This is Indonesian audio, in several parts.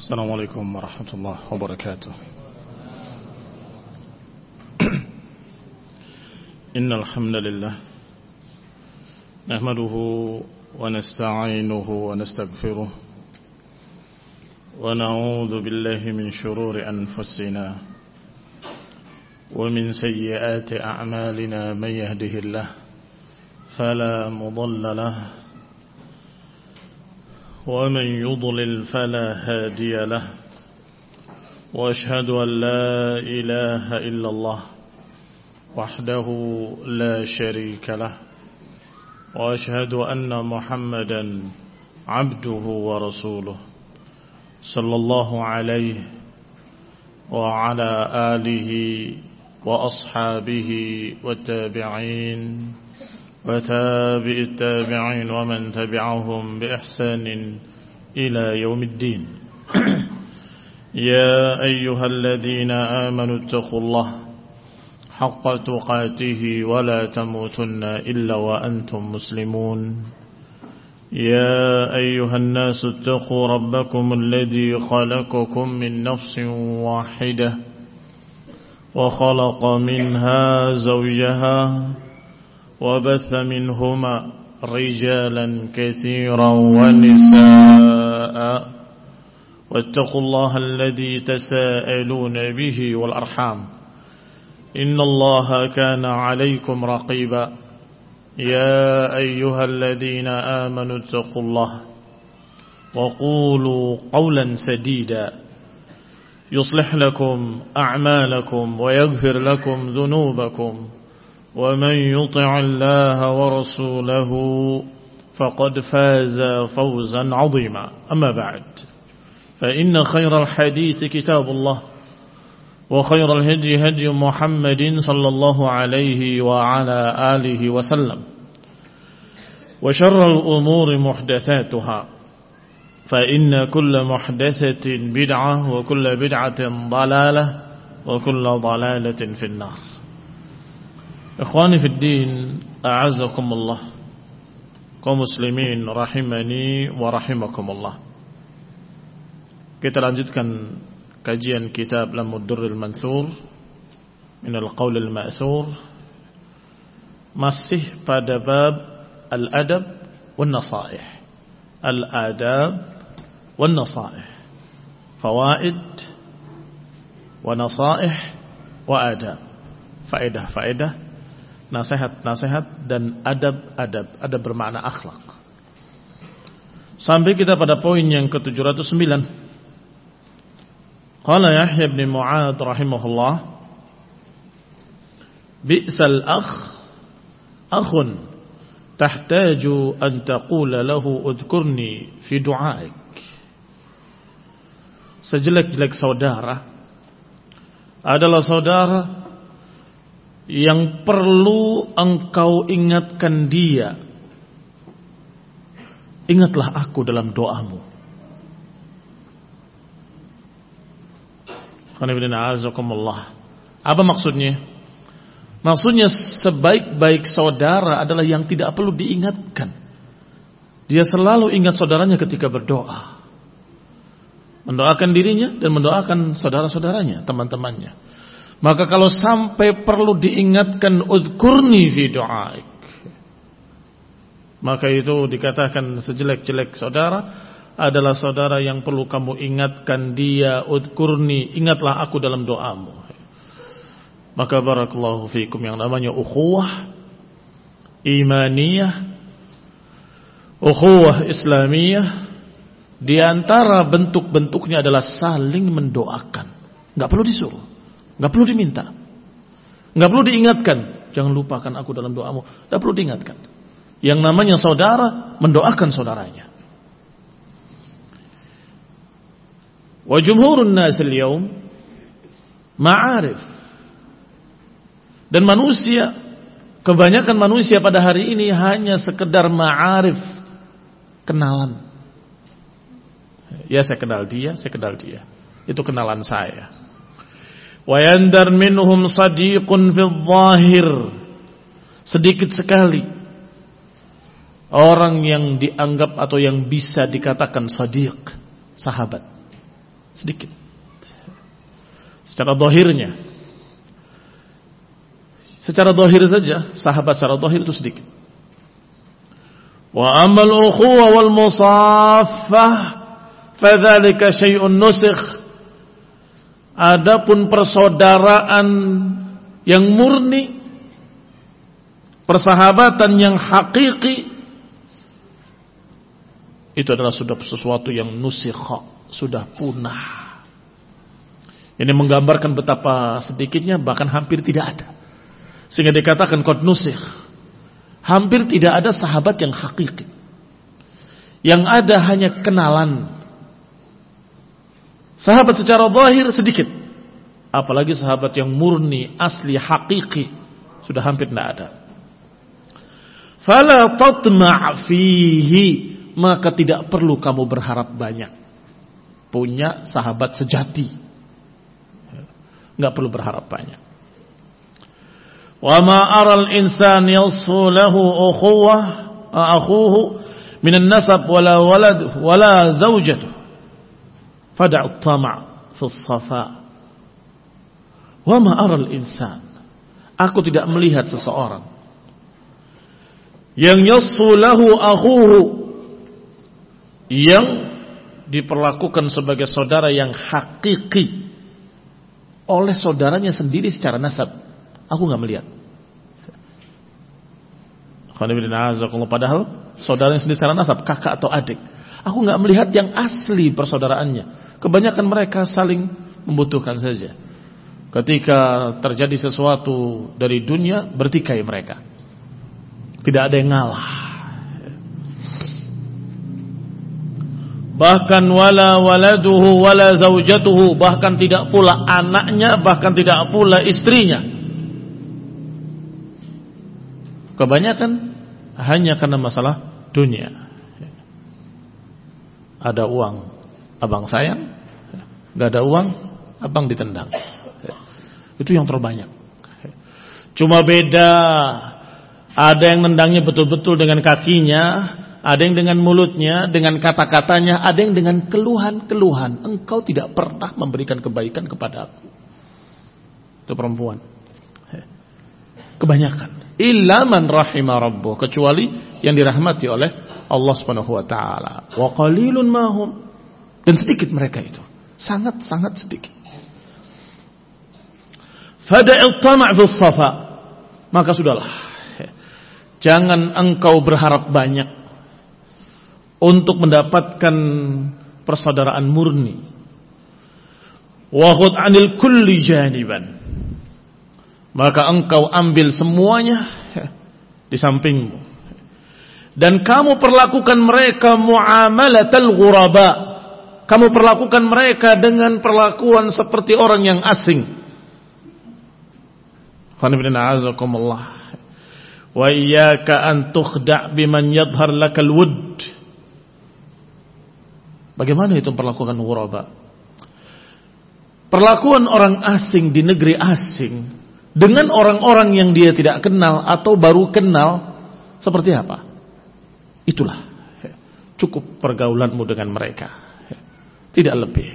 السلام عليكم ورحمة الله وبركاته. إن الحمد لله نحمده ونستعينه ونستغفره ونعوذ بالله من شرور أنفسنا ومن سيئات أعمالنا. من يهده الله فلا مضل له ومن يضلل فلا هادي له وأشهد أن لا إله إلا الله وحده لا شريك له وأشهد أن محمدا عبده ورسوله صلى الله عليه وعلى آله وأصحابه والتابعين وتابع التابعين ومن تبعهم بإحسان إلى يوم الدين. يا أيها الذين آمنوا اتقوا الله حق تقاته ولا تموتن إلا وأنتم مسلمون. يا أيها الناس اتقوا ربكم الذي خلقكم من نفس واحدة وخلق منها زوجها وبث منهما رجالا كثيرا ونساء واتقوا الله الذي تساءلون به والأرحام إن الله كان عليكم رقيبا. يا أيها الذين آمنوا اتقوا الله وقولوا قولا سديدا يصلح لكم أعمالكم ويغفر لكم ذنوبكم ومن يطع الله ورسوله فقد فاز فوزا عظيما. أما بعد فإن خير الحديث كتاب الله وخير الهدي هدي محمد صلى الله عليه وعلى آله وسلم وشر الأمور محدثاتها فإن كل محدثة بدعة وكل بدعة ضلالة وكل ضلالة في النار. Ikhwani fid din, a'azzakumullah, kaum muslimin rahimani wa rahimakumullah. Kita lanjutkan kajian kitab Lamud Durril Mansur min al-qaul al-ma'thur, masih pada bab al-adab wan nasaih. Al-adab wan nasaih, fawaid wa nasaih wa adab, faedah-faedah, nasihat-nasihat dan adab-adab. Adab bermakna akhlak. Sampai kita pada poin yang ke-709. Qala Yahya bin Mu'adz rahimahullah, bi'sal akhun tahtaju an taqula lahu udhkurni fi du'aik. Sejelek-jelek saudara adalah saudara yang perlu engkau ingatkan dia, ingatlah aku dalam doamu. Apa maksudnya? Maksudnya sebaik-baik saudara adalah yang tidak perlu diingatkan. Dia selalu ingat saudaranya ketika berdoa, mendoakan dirinya dan mendoakan saudara-saudaranya, teman-temannya. Maka kalau sampai perlu diingatkan udhkurni fi du'aik, maka itu dikatakan sejelek-jelek saudara adalah saudara yang perlu kamu ingatkan dia, udhkurni, ingatlah aku dalam doamu. Maka barakallahu fikum, yang namanya ukhuwah imaniyah, ukhuwah islamiyah, di antara bentuk-bentuknya adalah saling mendoakan. Enggak perlu disuruh, enggak perlu diminta, enggak perlu diingatkan, jangan lupakan aku dalam doamu, enggak perlu diingatkan. Yang namanya saudara mendoakan saudaranya. Wa jumhurun nas al-yawm ma'arif. Dan manusia, kebanyakan manusia pada hari ini hanya sekedar ma'arif, kenalan. Ya, saya kenal dia, saya kenal dia. Itu kenalan saya. Wa yandar minhum sadiqun fil zahir. Sedikit sekali orang yang dianggap atau yang bisa dikatakan sadiq, sahabat. sedikit. Secara zahirnya, secara zahir saja, sahabat secara zahir itu sedikit. Wa amal ukhuwah wal musaffah fadzalika syai'un nusikh. Adapun persaudaraan yang murni, persahabatan yang hakiki, itu adalah sudah sesuatu yang nusikha, sudah punah. Ini menggambarkan betapa sedikitnya, bahkan hampir tidak ada. Sehingga dikatakan qad nusikh. Hampir tidak ada sahabat yang hakiki. Yang ada hanya kenalan. Sahabat secara zahir sedikit. Apalagi sahabat yang murni, asli, hakiki, sudah hampir tidak ada. Fala tatma' fihi, maka tidak perlu kamu berharap banyak punya sahabat sejati. Enggak perlu berharap banyak. Wa ma aral insan yasfu lahu akhuhu min an-nasab wala walad wala zawjatuh fad'u at-tama' fi as-safa. Wa ma aral insan, aku tidak melihat seseorang yang yasfu lahu akhuhu, yang diperlakukan sebagai saudara yang hakiki oleh saudaranya sendiri secara nasab. Aku enggak melihat. Padahal saudaranya sendiri secara nasab, kakak atau adik. Aku enggak melihat yang asli persaudaraannya. Kebanyakan mereka saling membutuhkan saja. Ketika terjadi sesuatu dari dunia, bertikai mereka. Tidak ada yang ngalah. Bahkan wala waladuhu wala zaujatuhu, bahkan tidak pula anaknya, bahkan tidak pula istrinya. Kebanyakan hanya karena masalah dunia. Ada uang, abang sayang. Gak ada uang, abang ditendang. Itu yang terbanyak. Cuma beda, ada yang nendangnya betul-betul dengan kakinya, ada yang dengan mulutnya, dengan kata-katanya, ada yang dengan keluhan-keluhan. Engkau tidak pernah memberikan kebaikan kepada aku. Itu perempuan. Kebanyakan. Illa man rahima rabbuh, kecuali yang dirahmati oleh Allah Subhanahu wa taala. Wa qalilun mahum, dan sedikit mereka itu. Sangat-sangat sedikit. Fada'il tama' fis safa, maka sudahlah. Jangan engkau berharap banyak untuk mendapatkan persaudaraan murni. Wa khudh 'anil kulli janiban, maka engkau ambil semuanya di sampingmu. Dan kamu perlakukan mereka muamalatal ghuraba. Kamu perlakukan mereka dengan perlakuan seperti orang yang asing. Wa iyyaka an tukhda' biman yadhhar lakal wudd. Bagaimana itu perlakuan ghuraba? Perlakuan orang asing di negeri asing dengan orang-orang yang dia tidak kenal atau baru kenal, seperti apa? Itulah cukup pergaulanmu dengan mereka, tidak lebih.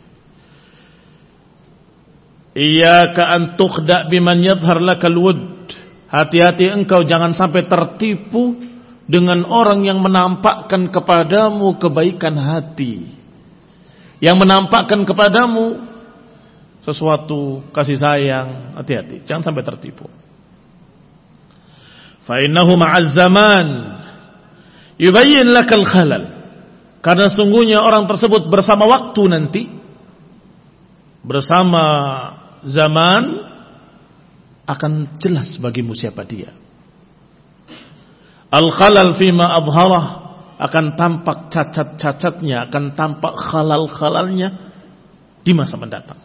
Iyyaka an tukhda' biman yadhhar lakal wudd. Hati-hati engkau jangan sampai tertipu dengan orang yang menampakkan kepadamu kebaikan hati, yang menampakkan kepadamu sesuatu kasih sayang. Hati-hati, jangan sampai tertipu. Fa innahu ma'az zaman yubayyin lakal khalal. Karena sungguhnya orang tersebut bersama waktu nanti, bersama zaman, akan jelas bagimu siapa dia. Al-khalal fima abharah, akan tampak cacat-cacatnya, akan tampak khalal-khalalnya di masa mendatang.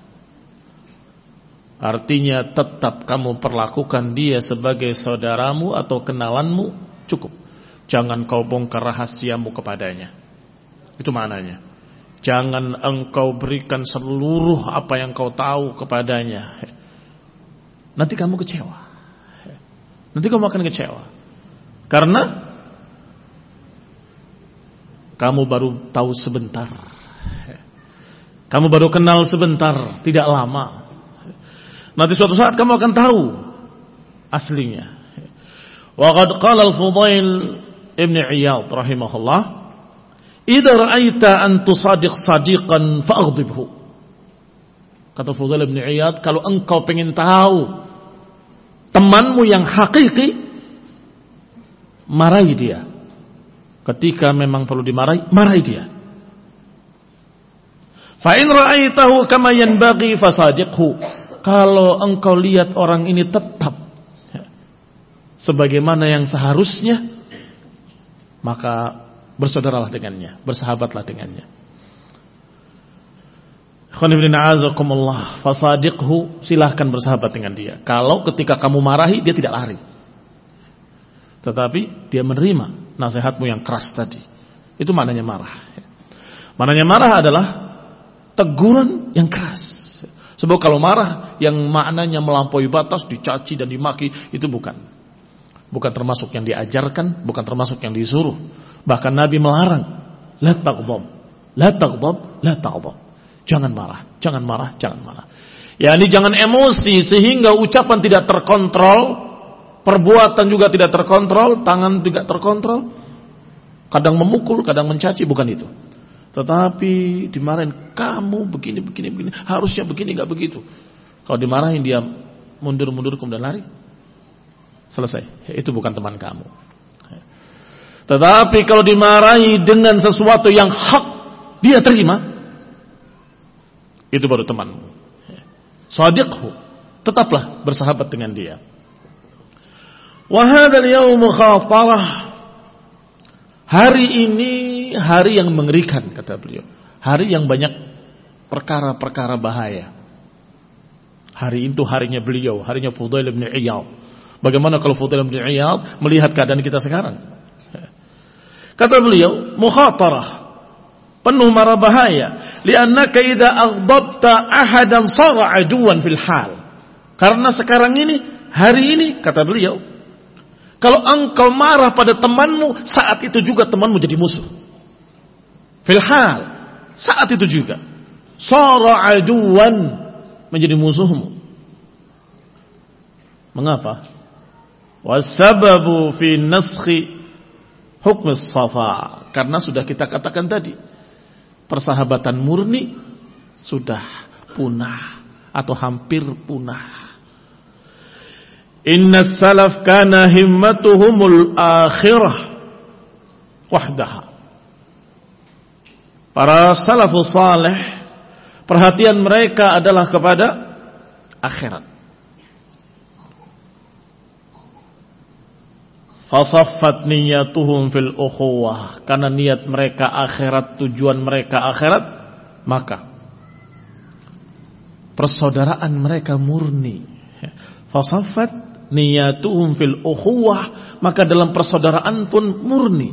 Artinya tetap kamu perlakukan dia sebagai saudaramu atau kenalanmu, cukup. Jangan kau bongkar rahasiamu kepadanya. Itu maknanya. Jangan engkau berikan seluruh apa yang kau tahu kepadanya. Nanti kamu kecewa. Nanti kamu akan kecewa. Karena kamu baru tahu sebentar. Kamu baru kenal sebentar, tidak lama. Nanti suatu saat kamu akan tahu aslinya. Wa qad qala al-Fudail ibn Iyad rahimahullah, "Idza ra'aita an tusadiq sadiqan fa'ghdibhu." Kata Fudail ibn Iyad, kalau engkau pengen tahu temanmu yang hakiki, marahi dia. Ketika memang perlu dimarahi, marahi dia. Fa in ra'aitahu kama yanbaghi fasadiqhu. Kalau engkau lihat orang ini tetap sebagaimana yang seharusnya, maka bersaudaralah dengannya, bersahabatlah dengannya. Fasadiqhu, silahkan bersahabat dengan dia. Kalau ketika kamu marahi, dia tidak lari, tetapi dia menerima nasihatmu yang keras tadi. Itu maknanya marah. Maknanya marah adalah teguran yang keras. Sebab kalau marah yang maknanya melampaui batas, dicaci dan dimaki, itu bukan termasuk yang diajarkan, bukan termasuk yang disuruh. Bahkan Nabi melarang, la taghdab, la taghdab, la taghdab. Jangan marah, jangan marah, jangan marah. Ya, ini jangan emosi sehingga ucapan tidak terkontrol, perbuatan juga tidak terkontrol, tangan tidak terkontrol. Kadang memukul, kadang mencaci, bukan itu. Tetapi dimarahin, kamu begini, harusnya begini, gak begitu. Kalau dimarahin dia mundur kemudian lari, selesai. Itu bukan teman kamu. Tetapi kalau dimarahi dengan sesuatu yang hak, dia terima, itu baru temanmu. Sadiqhu, tetaplah bersahabat dengan dia. Wa hadzal yaum khatarah. Hari ini hari yang mengerikan, kata beliau. Hari yang banyak perkara-perkara bahaya. Hari itu harinya beliau, harinya Fudail bin Iyad. Bagaimana kalau Fudail bin Iyad melihat keadaan kita sekarang? Kata beliau, mukhatarah, penuh mara bahaya. Li'annaka idza aghdabta ahadan sara aduwan fil hal. Karena sekarang ini, hari ini, kata beliau, kalau engkau marah pada temanmu, saat itu juga temanmu jadi musuh. Fil hal, saat itu juga sara aduwan, menjadi musuhmu. Mengapa? Wasababu fi naskhi hukm as-safa. Karena sudah kita katakan tadi, persahabatan murni sudah punah atau hampir punah. Inna salaf kana himmatuhumul akhirah wahdaha. Para salafus salih, perhatian mereka adalah kepada akhirat. Fasaffat niyatuhum fil ukhuwah. Karena niat mereka akhirat, tujuan mereka akhirat, maka persaudaraan mereka murni. Fasaffat niyatuhum fil ukhuwah, maka dalam persaudaraan pun murni.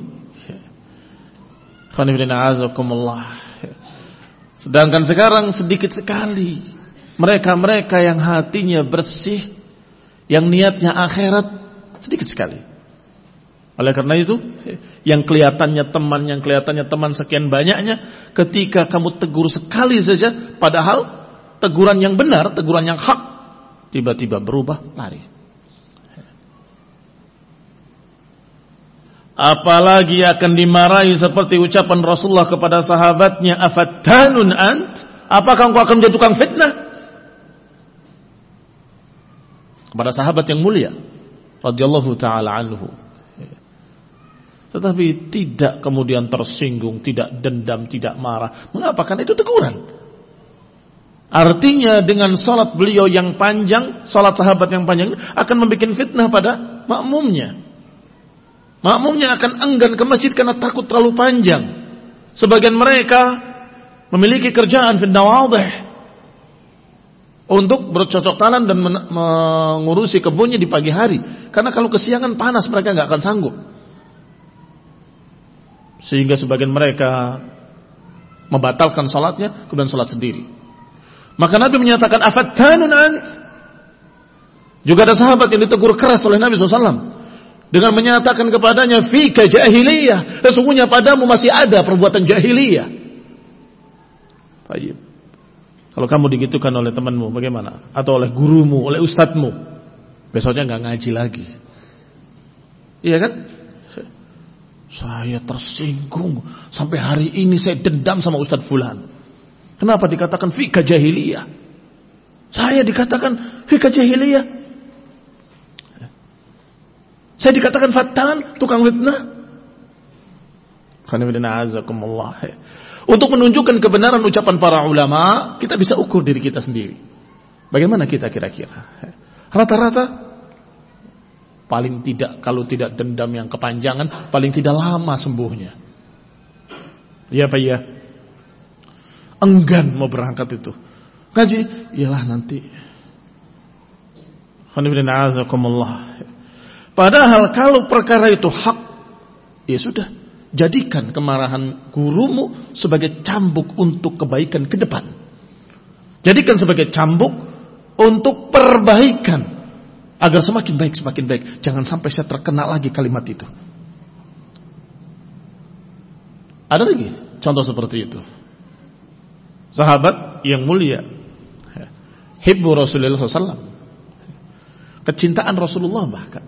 Sedangkan sekarang sedikit sekali mereka-mereka yang hatinya bersih, yang niatnya akhirat, sedikit sekali. Oleh karena itu, yang kelihatannya teman sekian banyaknya, ketika kamu tegur sekali saja, padahal teguran yang benar, teguran yang hak, tiba-tiba berubah, lari. Apalagi akan dimarahi seperti ucapan Rasulullah kepada sahabatnya, afattanun ant? Apakah engkau akan menjadi tukang fitnah? Kepada sahabat yang mulia radhiyallahu taala anhu. Tetapi tidak kemudian tersinggung, tidak dendam, tidak marah. Mengapa? Karena itu teguran. Artinya dengan salat beliau yang panjang, salat sahabat yang panjang, akan membuat fitnah pada makmumnya. Makmumnya akan enggan ke masjid karena takut terlalu panjang. Sebagian mereka memiliki kerjaan fi nawadih untuk bercocok tanam dan mengurusi kebunnya di pagi hari. Karena kalau kesiangan panas mereka nggak akan sanggup. Sehingga sebagian mereka membatalkan salatnya kemudian salat sendiri. Maka Nabi menyatakan afattanun ant. Juga ada sahabat yang ditegur keras oleh Nabi SAW dengan menyatakan kepadanya fika jahiliyah, sesungguhnya padamu masih ada perbuatan jahiliyah. Baik. Kalau kamu digitukan oleh temanmu, bagaimana? Atau oleh gurumu, oleh ustadzmu, besoknya nggak ngaji lagi. Iya kan? Saya tersinggung sampai hari ini saya dendam sama Ustadz Fulan. Kenapa dikatakan fika jahiliyah? Saya dikatakan fika jahiliyah. Saya dikatakan fattan, tukang fitnah. Untuk menunjukkan kebenaran ucapan para ulama, kita bisa ukur diri kita sendiri. Bagaimana kita kira-kira? Rata-rata paling tidak, kalau tidak dendam yang kepanjangan, paling tidak lama sembuhnya. Iya Pak ya? Enggan mau berangkat itu. Ngaji, iyalah nanti. Padahal kalau perkara itu hak, ya sudah, jadikan kemarahan gurumu sebagai cambuk untuk kebaikan ke depan. Jadikan sebagai cambuk untuk perbaikan agar semakin baik, semakin baik. Jangan sampai saya terkena lagi kalimat itu. Ada lagi contoh seperti itu. Sahabat yang mulia, hibbu Rasulullah SAW, kecintaan Rasulullah bahkan,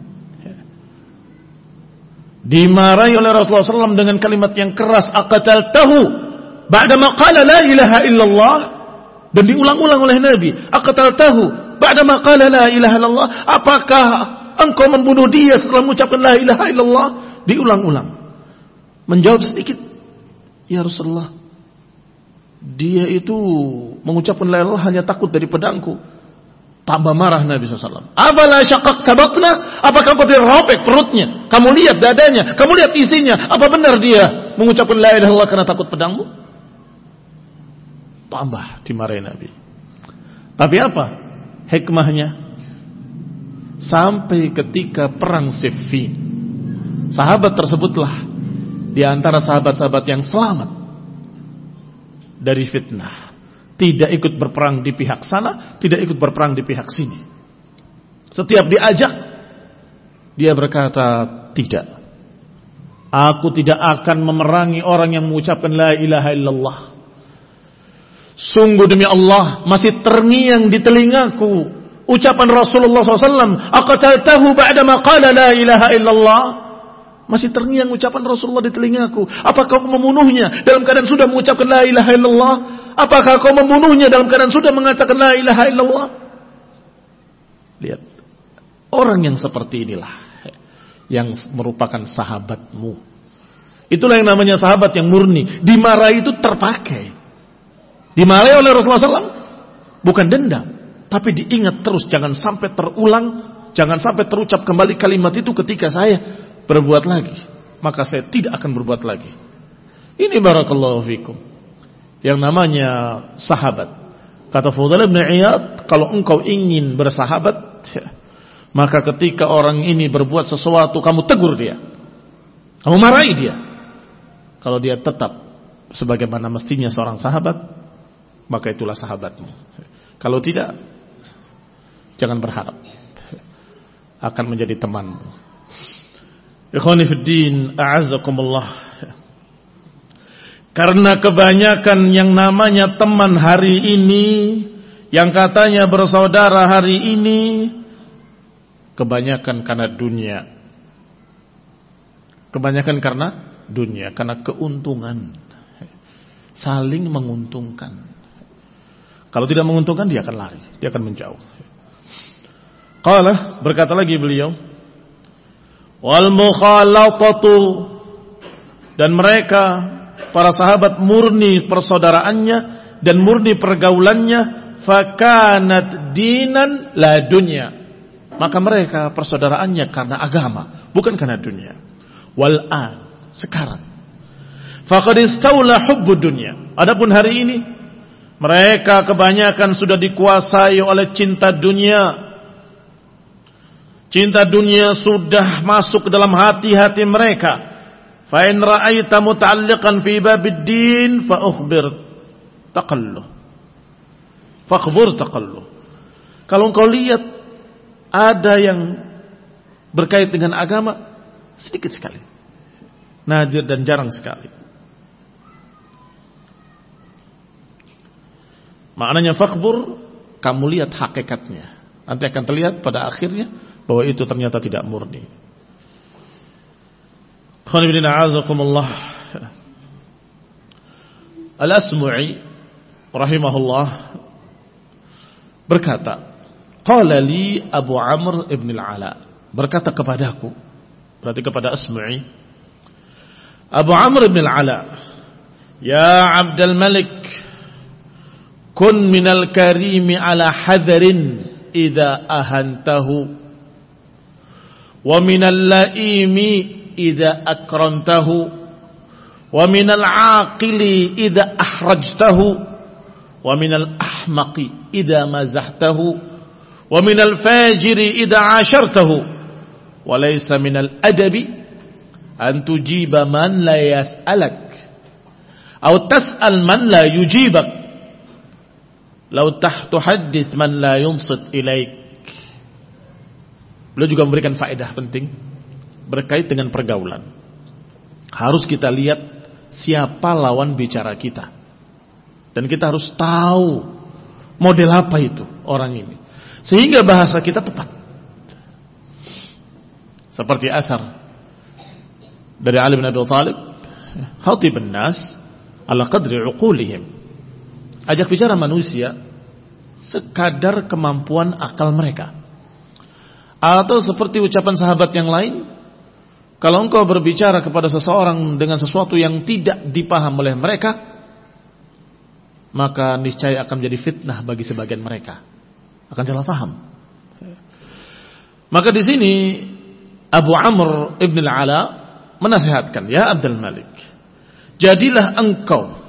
dimarahi oleh Rasulullah SAW dengan kalimat yang keras, aqataltahu ba'dama qala la ilaha illallah, dan diulang-ulang oleh Nabi, aqataltahu ba'dama qala la ilaha illallah, apakah engkau membunuh dia setelah mengucapkan la ilaha illallah? Diulang-ulang. Menjawab sedikit, ya Rasulullah, dia itu mengucapkan la ilaha illallah hanya takut dari pedangku. Tambah marah Nabi SAW. Afala syaqaqta batna? Apakah kau tidak robek perutnya? Kamu lihat dadanya, kamu lihat isinya. Apa benar dia mengucapkan la ilaha illallah karena takut pedangmu? Tambah dimarahi Nabi. Tapi apa hikmahnya? Sampai ketika perang Siffin, sahabat tersebutlah di antara sahabat-sahabat yang selamat dari fitnah. Tidak ikut berperang di pihak sana, tidak ikut berperang di pihak sini. Setiap diajak, dia berkata, tidak. Aku tidak akan memerangi orang yang mengucapkan la ilaha illallah. Sungguh demi Allah, masih terngiang di telingaku ucapan Rasulullah SAW, aqataltahu ba'dama qala la ilaha illallah. Masih terngiang ucapan Rasulullah di telingaku. Apakah kau membunuhnya dalam keadaan sudah mengucapkan la ilaha illallah? Apakah kau membunuhnya dalam keadaan sudah mengatakan la ilaha illallah? Lihat, orang yang seperti inilah yang merupakan sahabatmu. Itulah yang namanya sahabat yang murni. Dimarahi itu terpakai. Dimarahi oleh Rasulullah SAW bukan dendam, tapi diingat terus, jangan sampai terulang, jangan sampai terucap kembali kalimat itu ketika saya berbuat lagi, maka saya tidak akan berbuat lagi. Ini barakallahu fikum yang namanya sahabat. Kata Fudail bin Iyad, kalau engkau ingin bersahabat, maka ketika orang ini berbuat sesuatu, kamu tegur dia, kamu marahi dia. Kalau dia tetap sebagaimana mestinya seorang sahabat, maka itulah sahabatmu. Kalau tidak, jangan berharap akan menjadi temanmu. Ikhwani fid din, a'azzakumullah. Karena kebanyakan yang namanya teman hari ini, yang katanya bersaudara hari ini, kebanyakan karena dunia. Kebanyakan karena dunia, karena keuntungan. Saling menguntungkan. Kalau tidak menguntungkan, dia akan lari, dia akan menjauh. Qala, berkata lagi beliau, wal mukhalatatu, dan mereka para sahabat murni persaudaraannya dan murni pergaulannya, fakanat dinan la dunya, maka mereka persaudaraannya karena agama, bukan karena dunia. Wal an, sekarang faqad istawla hubbud dunya, adapun hari ini mereka kebanyakan sudah dikuasai oleh cinta dunia. Cinta dunia sudah masuk ke dalam hati-hati mereka. Fa in ra'aita muta'alliqan fi babid din fa ukhbir taqallu. Fakhbur taqallu. Kalau engkau lihat ada yang berkait dengan agama, sedikit sekali, nadir dan jarang sekali. Maknanya fakhbur, kamu lihat hakikatnya. Nanti akan terlihat pada akhirnya bahwa itu ternyata tidak murni. Al-Asmu'i rahimahullah berkata, qala li Abu Amr ibn al-Ala, berkata kepadaku, berarti kepada Asmu'i, Abu Amr ibn al-Ala, ya Abdul Malik, kun minal karimi ala hadarin idza ahantahu, wa minal laimi idza akramtahu, wa minal aqili idza ahrajtahu, wa minal ahmaqi idza mazahtahu, wa minal fajiri idza ashartahu, wa laysa minal adabi an tujiba man la yas'alak aw tas'al man la yujibak law tuhaddits man la yunsit ilaik. Beliau juga memberikan faedah penting berkait dengan pergaulan. Harus kita lihat siapa lawan bicara kita, dan kita harus tahu model apa itu orang ini, sehingga bahasa kita tepat. Seperti asar dari Ali bin Abi Thalib, khatibun nas ala qadri uqulihim, ajak bicara manusia sekadar kemampuan akal mereka. Atau seperti ucapan sahabat yang lain, kalau engkau berbicara kepada seseorang dengan sesuatu yang tidak dipaham oleh mereka, maka niscaya akan menjadi fitnah bagi sebagian mereka, akan salah faham. Maka di sini Abu Amr ibn al-Ala menasihatkan, ya Abdul Malik, jadilah engkau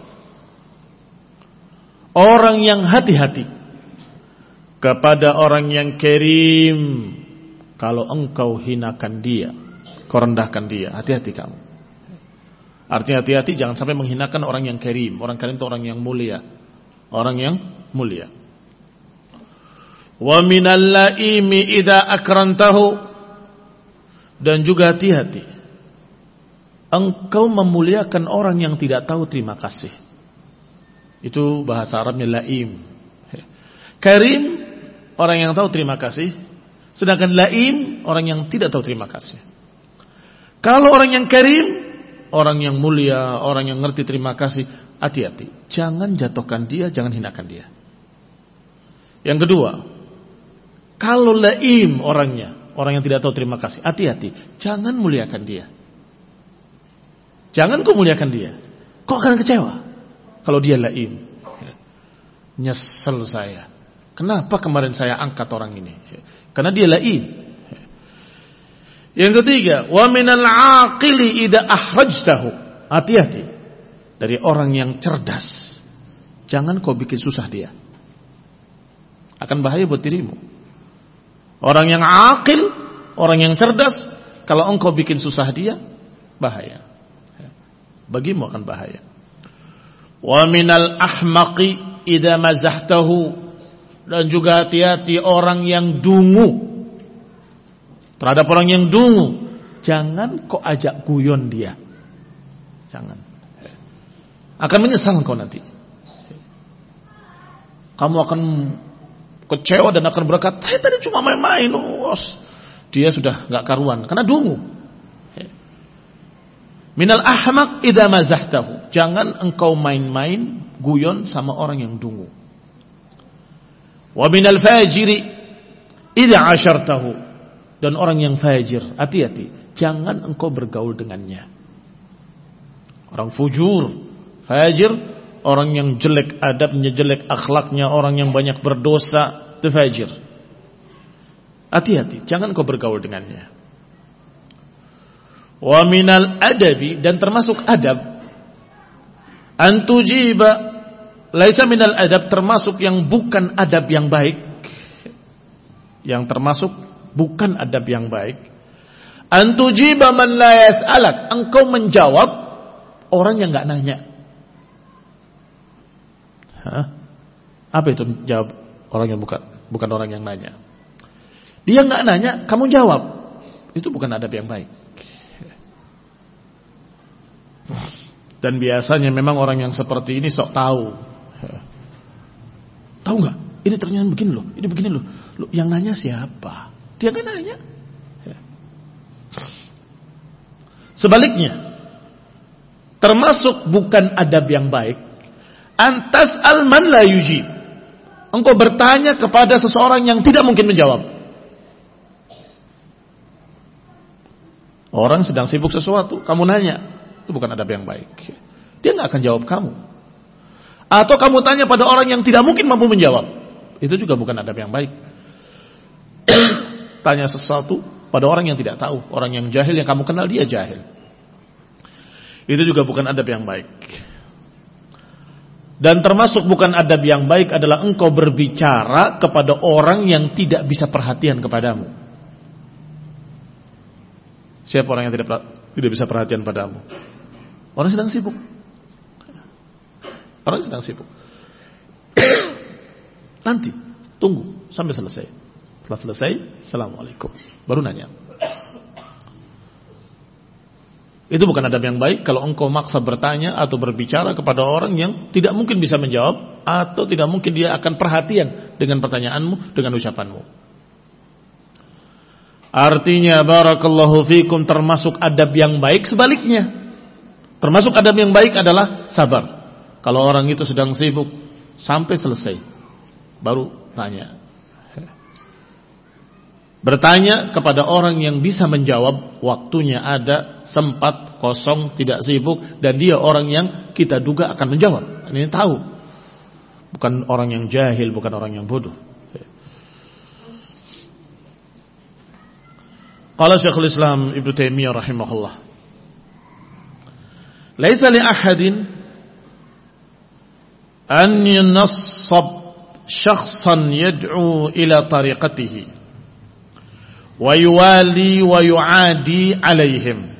orang yang hati-hati kepada orang yang karim. Kalau engkau hinakan dia, kau rendahkan dia, hati-hati kamu. Artinya hati-hati, jangan sampai menghinakan orang yang karim. Orang karim itu orang yang mulia, orang yang mulia. Wa minal laimi idza akrantahu, dan juga hati-hati engkau memuliakan orang yang tidak tahu terima kasih. Itu bahasa Arabnya laim. Karim, orang yang tahu terima kasih. Sedangkan laim, orang yang tidak tahu terima kasih. Kalau orang yang karim, orang yang mulia, orang yang ngerti terima kasih, hati-hati. Jangan jatuhkan dia, jangan hinakan dia. Yang kedua, kalau laim orangnya, orang yang tidak tahu terima kasih, hati-hati. Jangan muliakan dia. Jangan kau muliakan dia. Kau akan kecewa kalau dia laim. Nyesel saya, kenapa kemarin saya angkat orang ini? Karena dia laim. Yang ketiga, wa minal aqili idza ahrajtahu, hati-hati dari orang yang cerdas. Jangan kau bikin susah dia, akan bahaya buat dirimu. Orang yang aqil, orang yang cerdas, kalau engkau bikin susah dia, bahaya. Bagimu akan bahaya. Wa minal ahmaqi idza mazahtahu, dan juga hati-hati orang yang dungu. Terhadap orang yang dungu, jangan kau ajak guyon dia. Jangan. Akan menyesal kau nanti. Kamu akan kecewa dan akan berkata, saya tadi cuma main-main. Dia sudah gak karuan karena dungu. Minal ahmaq idza mazahtahu, jangan engkau main-main guyon sama orang yang dungu. Wa minal fajiri idza ashartahu, dan orang yang fajir, hati-hati, jangan engkau bergaul dengannya. Orang fujur, fajir, orang yang jelek adabnya, jelek akhlaknya, orang yang banyak berdosa, itu fajir. Hati-hati, jangan engkau bergaul dengannya. Wa minal adabi, dan termasuk adab, antujiba, laisa minal adab, termasuk yang bukan adab yang baik, yang termasuk bukan adab yang baik, antujiba man la yas'alak, engkau menjawab orang yang enggak nanya. Apa itu jawab orang yang bukan orang yang nanya? Dia enggak nanya, kamu jawab, itu bukan adab yang baik. Dan biasanya memang orang yang seperti ini sok tahu. ini ternyata begini loh, ini begini loh. Yang nanya siapa? Dia kan nanya. Sebaliknya, termasuk bukan adab yang baik, antas alman la yujib. Engkau bertanya kepada seseorang yang tidak mungkin menjawab. Orang sedang sibuk sesuatu, kamu nanya, itu bukan adab yang baik. Dia nggak akan jawab kamu. Atau kamu tanya pada orang yang tidak mungkin mampu menjawab, itu juga bukan adab yang baik. Tanya sesuatu pada orang yang tidak tahu, orang yang jahil, yang kamu kenal dia jahil. Itu juga bukan adab yang baik. Dan termasuk bukan adab yang baik adalah engkau berbicara kepada orang yang tidak bisa perhatian kepadamu. Siapa orang yang tidak bisa perhatian padamu? Orang sedang sibuk. Orang sedang sibuk. Nanti tunggu sampai selesai. Setelah selesai, assalamualaikum. Baru nanya. Itu bukan adab yang baik kalau engkau maksa bertanya atau berbicara kepada orang yang tidak mungkin bisa menjawab, atau tidak mungkin dia akan perhatian dengan pertanyaanmu, dengan ucapanmu. Artinya barakallahu fikum, termasuk adab yang baik sebaliknya. Termasuk adab yang baik adalah sabar. Kalau orang itu sedang sibuk sampai selesai baru tanya. Bertanya kepada orang yang bisa menjawab, waktunya ada, sempat, kosong, tidak sibuk, dan dia orang yang kita duga akan menjawab. Ini tahu. Bukan orang yang jahil, bukan orang yang bodoh. Qala Syekhul Islam Ibnu Taimiyah rahimahullah, "Laisa li ahadin an yunassab syakhsan yad'u ila tariqatihi wa yuwali wa yu'adi alaihim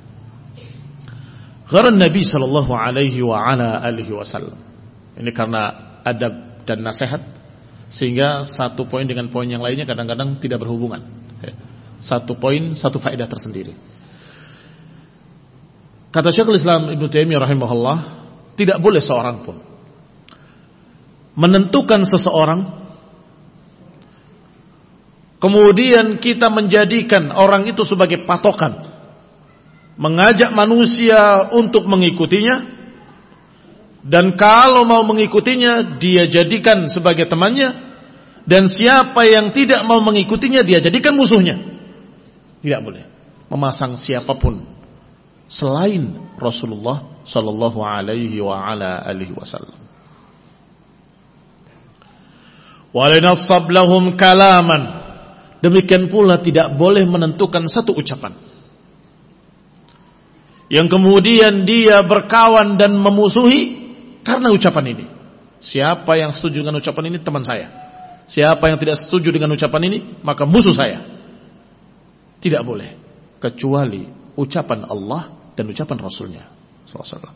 ghairan Nabi sallallahu alaihi wa ala alihi wasallam." Ini karena adab dan nasihat, sehingga satu poin dengan poin yang lainnya kadang-kadang tidak berhubungan. Satu poin, satu faedah tersendiri. Kata Syekhul Islam Ibnu Taimiyah rahimahullah, tidak boleh seorang pun menentukan seseorang, kemudian kita menjadikan orang itu sebagai patokan, mengajak manusia untuk mengikutinya, dan kalau mau mengikutinya dia jadikan sebagai temannya, dan siapa yang tidak mau mengikutinya dia jadikan musuhnya. Tidak boleh memasang siapapun selain Rasulullah sallallahu alaihi wa ala alihi wasallam. Wa lanassab lahum kalaman. Demikian pula tidak boleh menentukan satu ucapan yang kemudian dia berkawan dan memusuhi karena ucapan ini. Siapa yang setuju dengan ucapan ini teman saya. Siapa yang tidak setuju dengan ucapan ini maka musuh saya. Tidak boleh, kecuali ucapan Allah dan ucapan Rasulnya SAW.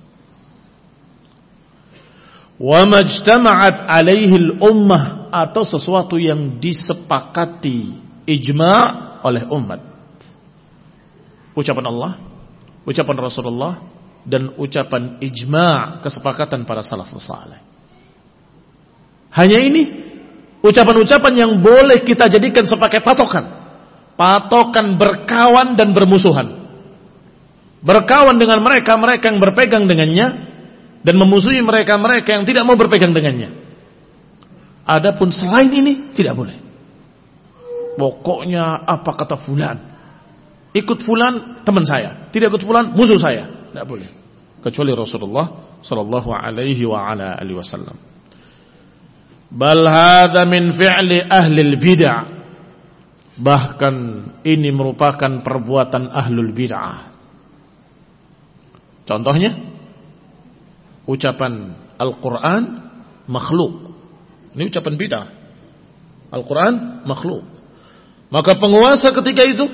Wa majtama'at alaihi al-ummah, atau sesuatu yang disepakati ijma' oleh umat. Ucapan Allah, ucapan Rasulullah, dan ucapan ijma' kesepakatan para salafus saleh. Hanya ini ucapan-ucapan yang boleh kita jadikan sebagai patokan. Patokan berkawan dan bermusuhan. Berkawan dengan mereka-mereka yang berpegang dengannya, dan memusuhi mereka-mereka yang tidak mau berpegang dengannya. Adapun selain ini tidak boleh. Pokoknya apa kata fulan, ikut fulan teman saya, tidak ikut fulan musuh saya. Tidak boleh. Kecuali Rasulullah sallallahu alaihi wa ala alihi wasallam. Bal hadza min fi'li ahli al-bid'ah. Bahkan ini merupakan perbuatan ahlul bid'ah. Contohnya, ucapan Al-Quran makhluk. Ini ucapan bid'ah. Al-Quran makhluk. Maka penguasa ketika itu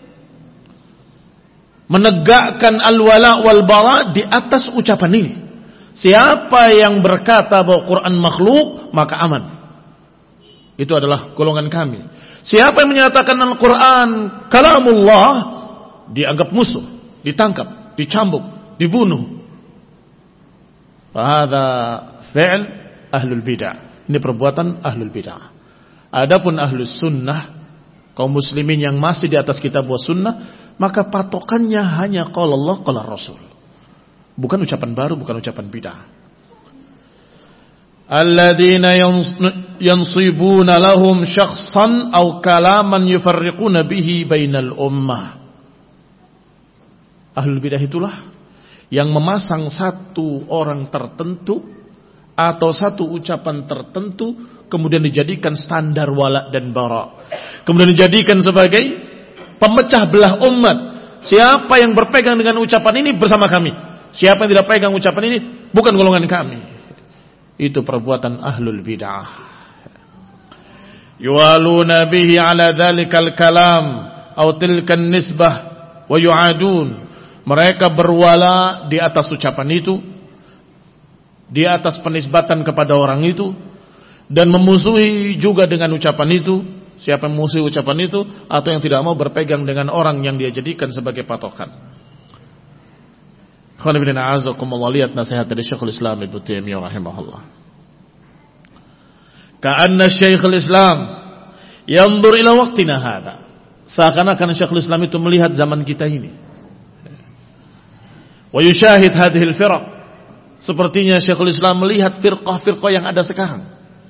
menegakkan al-wala wal bara di atas ucapan ini. Siapa yang berkata bahwa Quran makhluk, maka aman. Itu adalah golongan kami. Siapa yang menyatakan Al-Quran kalamullah, dianggap musuh, ditangkap, dicambuk, dibunuh. Fahadha fi'l ahlul bid'ah. Ini perbuatan ahlul bid'ah. Adapun ahlus sunnah, kaum muslimin yang masih di atas kitab wa sunnah, maka patokannya hanya qala Allah qala Rasul. Bukan ucapan baru, bukan ucapan bid'ah. Alladzina yansibuna lahum syakhsan aw kalaman yufarriquna bihi bainal ummah. Ahlul bid'ah itulah yang memasang satu orang tertentu atau satu ucapan tertentu kemudian dijadikan standar wala dan bara, kemudian dijadikan sebagai pemecah belah umat. Siapa yang berpegang dengan ucapan ini bersama kami, siapa yang tidak pegang ucapan ini bukan golongan kami. Itu perbuatan ahlul bid'ah. Yuwaluna bihi ala dzalikal kalam aw tilkan nisbah wa yu'adun. Mereka berwala di atas ucapan itu, di atas penisbatan kepada orang itu, dan memusuhi juga dengan ucapan itu. Siapa yang memusuhi ucapan itu atau yang tidak mau berpegang dengan orang yang dia jadikan sebagai patokan. Lihat nasihat dari Syekhul Islam Ibnu Taimiyah rahimahullah. Ka'anna Syekhul Islam yanzur ila waqtina hadha. Seakan-akan Syekhul Islam itu melihat zaman kita ini. Wa yushahid hadhihi al-firaq. Sepertinya Syekhul Islam melihat firqah-firqah yang ada sekarang.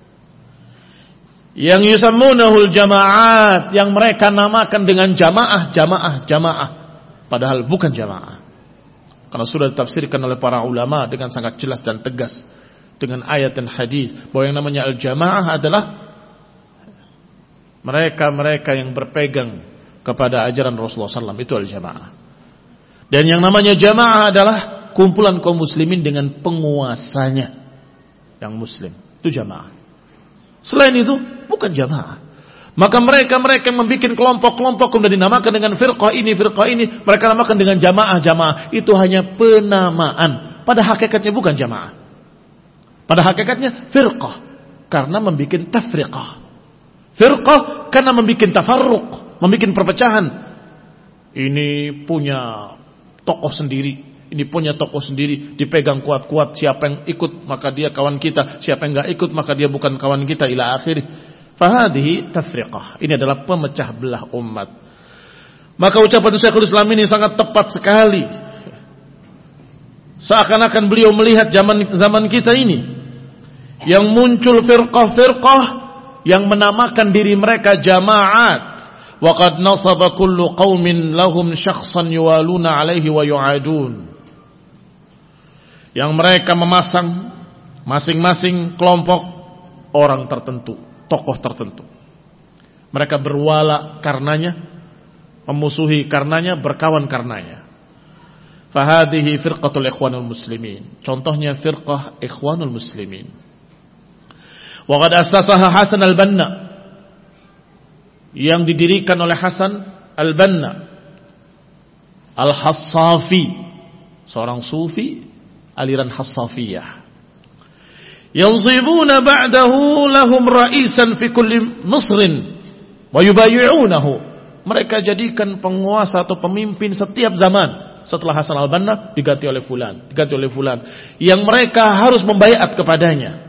Yang yusammunahul jamaat, yang mereka namakan dengan jamaah. Padahal bukan jamaah. Karena sudah ditafsirkan oleh para ulama dengan sangat jelas dan tegas dengan ayat dan hadis bahwa yang namanya al-jamaah adalah mereka-mereka yang berpegang kepada ajaran Rasulullah SAW, itu al-jamaah. Dan yang namanya jamaah adalah kumpulan kaum muslimin dengan penguasanya yang muslim, itu jamaah. Selain itu bukan jamaah. Maka mereka yang membuat kelompok-kelompok kemudian dinamakan dengan firqah ini, mereka namakan dengan jamaah. Itu hanya penamaan. Pada hakikatnya bukan jamaah. Pada hakikatnya firqah karena membuat tafriqah. Firqah karena membuat tafarruq, membuat perpecahan. Ini punya tokoh sendiri, ini punya tokoh sendiri, dipegang kuat-kuat. Siapa yang ikut maka dia kawan kita, siapa yang enggak ikut maka dia bukan kawan kita, ila akhirih. Fahadihi tafriqah. Ini adalah pemecah belah umat. Maka ucapan Syekhul Islam ini sangat tepat sekali. Seakan-akan beliau melihat zaman kita ini yang muncul firqah-firqah yang menamakan diri mereka jamaat. Wa qad nasaba kullu qaumin lahum syakhsan yuwaluna alaihi wa yu'adun. Yang mereka memasang masing-masing kelompok orang tertentu, tokoh tertentu. Mereka berwala karenanya, memusuhi karenanya, berkawan karenanya. Fahadihi firqatul ikhwanul muslimin. Contohnya firqah ikhwanul muslimin. Wa qad assasaha Hasan al-Banna, yang didirikan oleh Hasan al-Banna al-Hassafi, seorang sufi aliran Hassafiyah. Yanzibuna ba'dahu lahum ra'isan fi kulli Misrin wa yubayi'unahu. Mereka jadikan penguasa atau pemimpin setiap zaman. Setelah Hasan al-Banna diganti oleh fulan, yang mereka harus membaiat kepadanya.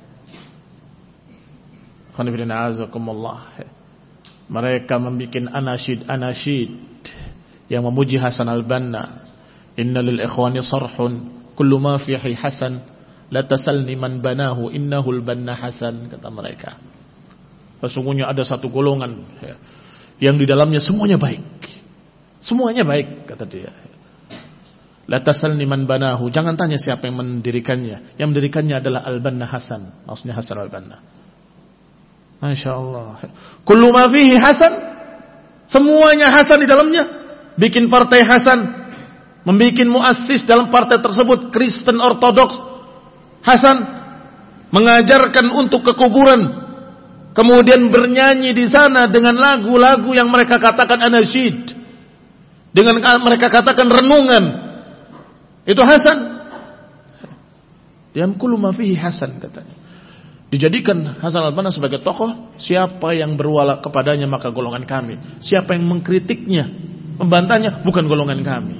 Mereka membuat anasyid yang memuji Hasan al-Banna. Inna lil ikhwani sarhun kullu ma fihi hasan la tasalni man banahu innahul banna hasan, kata mereka. Sesungguhnya ada satu golongan yang di dalamnya semuanya baik. Semuanya baik, kata dia. La tasalni man banahu, jangan tanya siapa yang mendirikannya. Yang mendirikannya adalah al-Banna Hasan, maksudnya Hasan al-Banna. Masya Allah. Kullu ma fihi hasan, semuanya hasan di dalamnya. Bikin partai Hasan, membikin muassis dalam partai tersebut Kristen Ortodoks. Hasan mengajarkan untuk kekuburan, kemudian bernyanyi di sana dengan lagu-lagu yang mereka katakan anasyid, dengan mereka katakan renungan. Itu Hasan. Kullu ma fihi hasan, katanya. Dijadikan Hasan al-Banna sebagai tokoh. Siapa yang berwala kepadanya maka golongan kami. Siapa yang mengkritiknya, membantahnya, bukan golongan kami.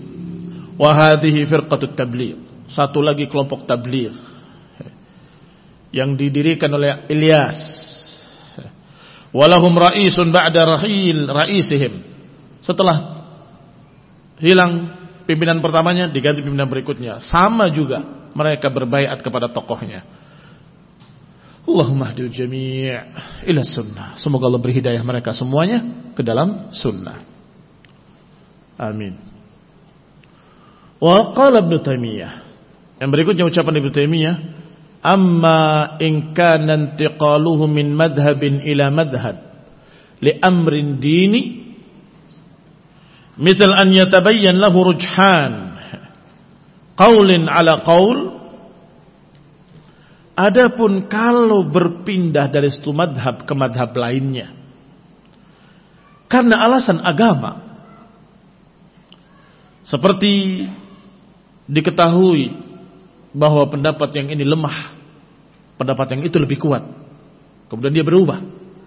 Wa hadhihi firqatut tabligh. Satu lagi kelompok tabligh yang didirikan oleh Ilyas. Walahum ra'isun ba'da rahil ra'isihim. Setelah hilang pimpinan pertamanya, diganti pimpinan berikutnya. Sama juga mereka berbaiat kepada tokohnya. Allahumma hdil jami' ila sunnah. Semoga Allah beri hidayah mereka semuanya ke dalam sunnah. Amin. Wa qala Ibnu Taimiyah. Yang berikutnya ucapan Ibnu Taimiyah, amma in kana intiqaluhu min madhhabin ila madhhab li amrin dini misal an yatabayyan lahu rujhan qaulin ala qaul. Adapun kalau berpindah dari satu madhab ke madhab lainnya karena alasan agama, seperti diketahui bahwa pendapat yang ini lemah, pendapat yang itu lebih kuat, kemudian dia berubah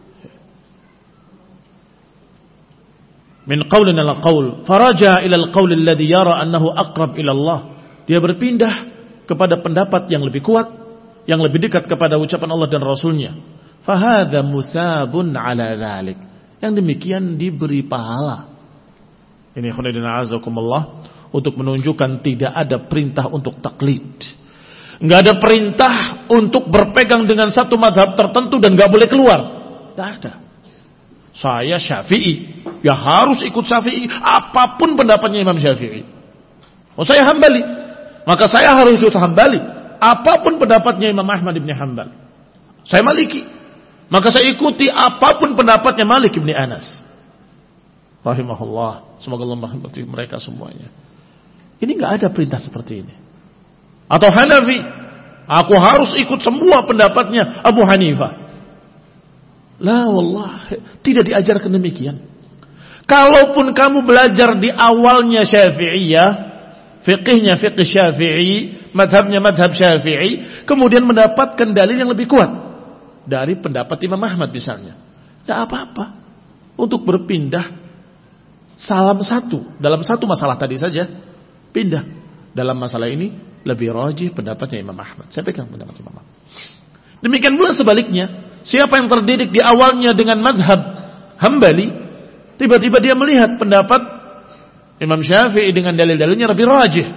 min qaulin ala qaul faraja ila al-qaul alladhi yara annahu aqrab ila Allah. Dia berpindah kepada pendapat yang lebih kuat, yang lebih dekat kepada ucapan Allah dan Rasulnya. Fahadha musabun ala dhalik. Yang demikian diberi pahala. Ini khonidina azakumullah, untuk menunjukkan tidak ada perintah untuk taklid. Enggak ada perintah untuk berpegang dengan satu mazhab tertentu dan enggak boleh keluar. Enggak ada. Saya Syafi'i, ya harus ikut Syafi'i apapun pendapatnya Imam Syafi'i. Oh, saya Hambali, maka saya harus ikut Hambali apapun pendapatnya Imam Ahmad bin Hanbal. Saya Maliki, maka saya ikuti apapun pendapatnya Malik bin Anas rahimahullah. Semoga Allah merahmati mereka semuanya. Ini enggak ada perintah seperti ini. Atau Hanafi, aku harus ikut semua pendapatnya Abu Hanifah. La wallah, tidak diajarkan demikian. Kalaupun kamu belajar di awalnya Syafi'iyah, fiqihnya fiqh Syafi'i, madhabnya madhab Syafi'i, kemudian mendapatkan dalil yang lebih kuat dari pendapat Imam Ahmad misalnya, tidak apa-apa untuk berpindah salam satu dalam satu masalah tadi saja, pindah dalam masalah ini lebih rajih pendapatnya Imam Ahmad. Saya pegang pendapat Imam Ahmad. Demikian pula sebaliknya, siapa yang terdidik di awalnya dengan madhab Hambali, tiba-tiba dia melihat pendapat Imam Syafi'i dengan dalil-dalilnya lebih rajih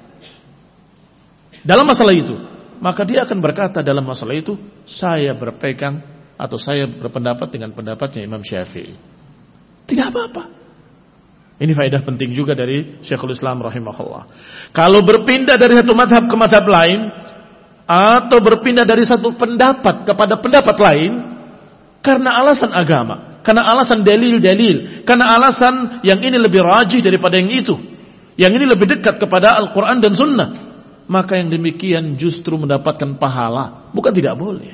dalam masalah itu, maka dia akan berkata dalam masalah itu, saya berpegang atau saya berpendapat dengan pendapatnya Imam Syafi'i. Tidak apa-apa. Ini faedah penting juga dari Syekhul Islam rahimahullah. Kalau berpindah dari satu madhab ke madhab lain, atau berpindah dari satu pendapat kepada pendapat lain karena alasan agama, karena alasan dalil-dalil, karena alasan yang ini lebih rajih daripada yang itu, yang ini lebih dekat kepada Al-Quran dan Sunnah, maka yang demikian justru mendapatkan pahala, bukan tidak boleh.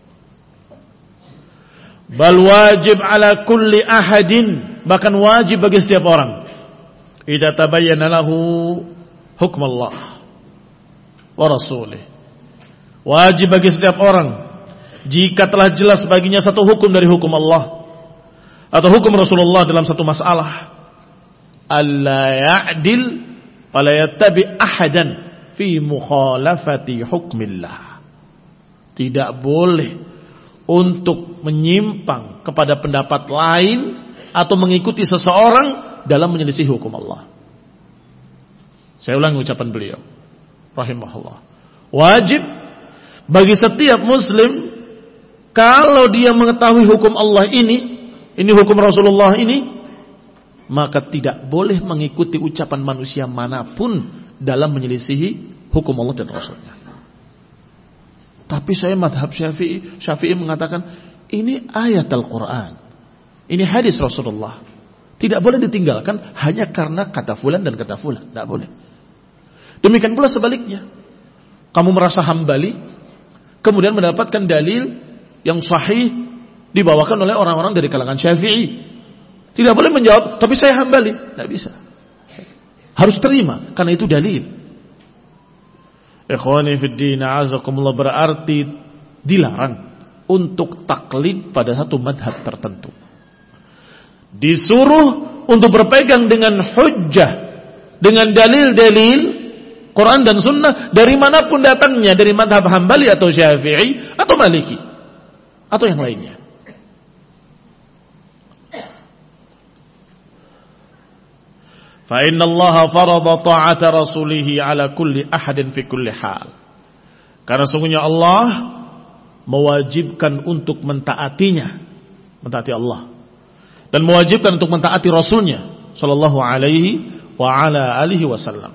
Bal wajib ala kulli ahadin, bahkan wajib bagi setiap orang, idza tabayyana lahu hukm Allah wa rasulih. Wajib bagi setiap orang, jika telah jelas baginya satu hukum dari hukum Allah atau hukum Rasulullah dalam satu masalah, alla ya'dil wa la yattabi ahadan fi mukhalafati hukmillah. Tidak boleh untuk menyimpang kepada pendapat lain atau mengikuti seseorang dalam menyelisih hukum Allah. Saya ulangi ucapan beliau rahimahullah. Wajib bagi setiap muslim, kalau dia mengetahui hukum Allah ini hukum Rasulullah ini, maka tidak boleh mengikuti ucapan manusia manapun dalam menyelisihi hukum Allah dan Rasulnya. Tapi saya madhab Syafi'i mengatakan ini ayat Al-Quran, ini hadis Rasulullah, tidak boleh ditinggalkan hanya karena kata fulan dan kata fulan, tidak boleh. Demikian pula sebaliknya, kamu merasa Hambali, kemudian mendapatkan dalil yang sahih dibawakan oleh orang-orang dari kalangan Syafi'i, tidak boleh menjawab, tapi saya Hambali. Tidak bisa. Harus terima, karena itu dalil. Ikhwani fid din, a'azakumullah, berarti dilarang untuk taklid pada satu madhab tertentu. Disuruh untuk berpegang dengan hujjah, dengan dalil-dalil Quran dan Sunnah dari manapun datangnya, dari madhab Hambali atau Syafi'i atau Maliki atau yang lainnya. Fa inna Allah farada ta'ata rasulih ala kulli ahadin fi kulli hal. Karena sungguhnya Allah mewajibkan untuk mentaati Allah, dan mewajibkan untuk mentaati Rasulnya sallallahu alaihi wa ala alihi wasallam.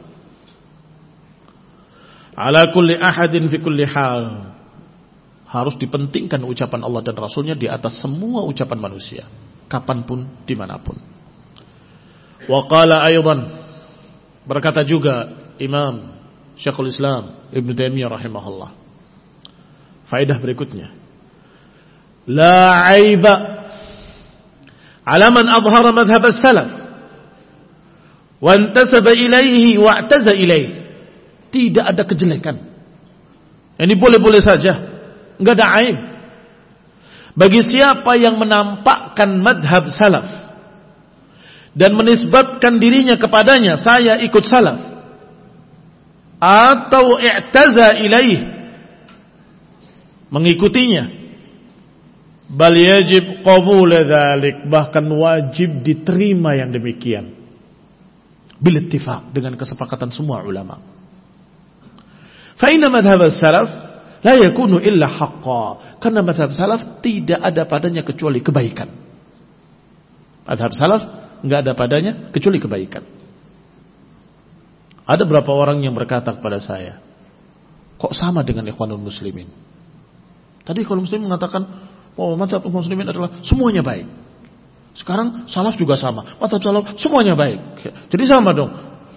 Ala kulli ahadin fi kulli hal. Harus dipentingkan ucapan Allah dan Rasulnya di atas semua ucapan manusia, kapanpun, dimanapun. Wa qala aydan, berkata juga Imam Syekhul Islam Ibn Taimiyah rahimahullah, faedah berikutnya, la aiba ala man adhara madhhab as-salaf wa intasaba ilaihi wa i'taza ilaihi. Tidak ada kejelekan. Ini boleh-boleh saja, enggak ada aib bagi siapa yang menampakkan madhab salaf dan menisbatkan dirinya kepadanya, saya ikut salaf, atau i'taza ilaih, mengikutinya. Bal yajib qabul dzalik, bahkan wajib diterima yang demikian, bil ittifaq, dengan kesepakatan semua ulama. Fa inna madhhab as-salaf la yakunu illa haqqan, karena madhab salaf tidak ada padanya kecuali kebaikan. Madhab salaf enggak ada padanya kecuali kebaikan. Ada berapa orang yang berkata kepada saya, kok sama dengan Ikhwanul Muslimin? Tadi Ikhwanul Muslimin mengatakan, oh, mazhab Muslimin adalah semuanya baik. Sekarang salaf juga sama, mazhab salaf semuanya baik. Jadi sama dong.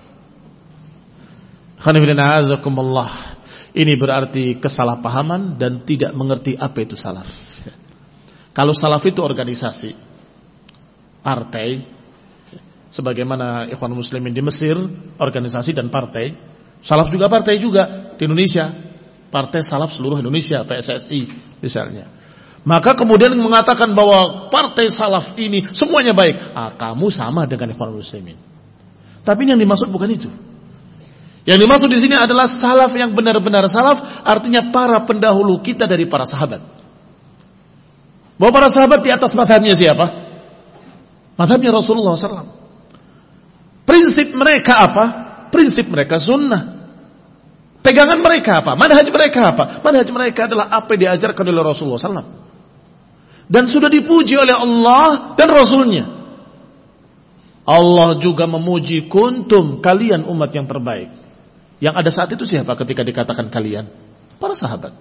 Ini berarti kesalahpahaman dan tidak mengerti apa itu salaf. Kalau salaf itu organisasi, partai, sebagaimana Ikhwanul Muslimin di Mesir organisasi dan partai, salaf juga partai juga di Indonesia, partai salaf seluruh Indonesia, PSSI misalnya. Maka kemudian mengatakan bahwa partai salaf ini semuanya baik, kamu sama dengan Ikhwanul Muslimin. Tapi yang dimaksud bukan itu. Yang dimaksud di sini adalah salaf yang benar-benar salaf, artinya para pendahulu kita dari para sahabat. Bahwa para sahabat di atas mazhabnya siapa? Mazhabnya Rasulullah SAW. Prinsip mereka apa? Prinsip mereka sunnah. Pegangan mereka apa? Manhaj mereka apa? Manhaj mereka adalah apa yang diajarkan oleh Rasulullah SAW. Dan sudah dipuji oleh Allah dan Rasulnya. Allah juga memuji kuntum, kalian umat yang terbaik. Yang ada saat itu siapa ketika dikatakan kalian? Para sahabat.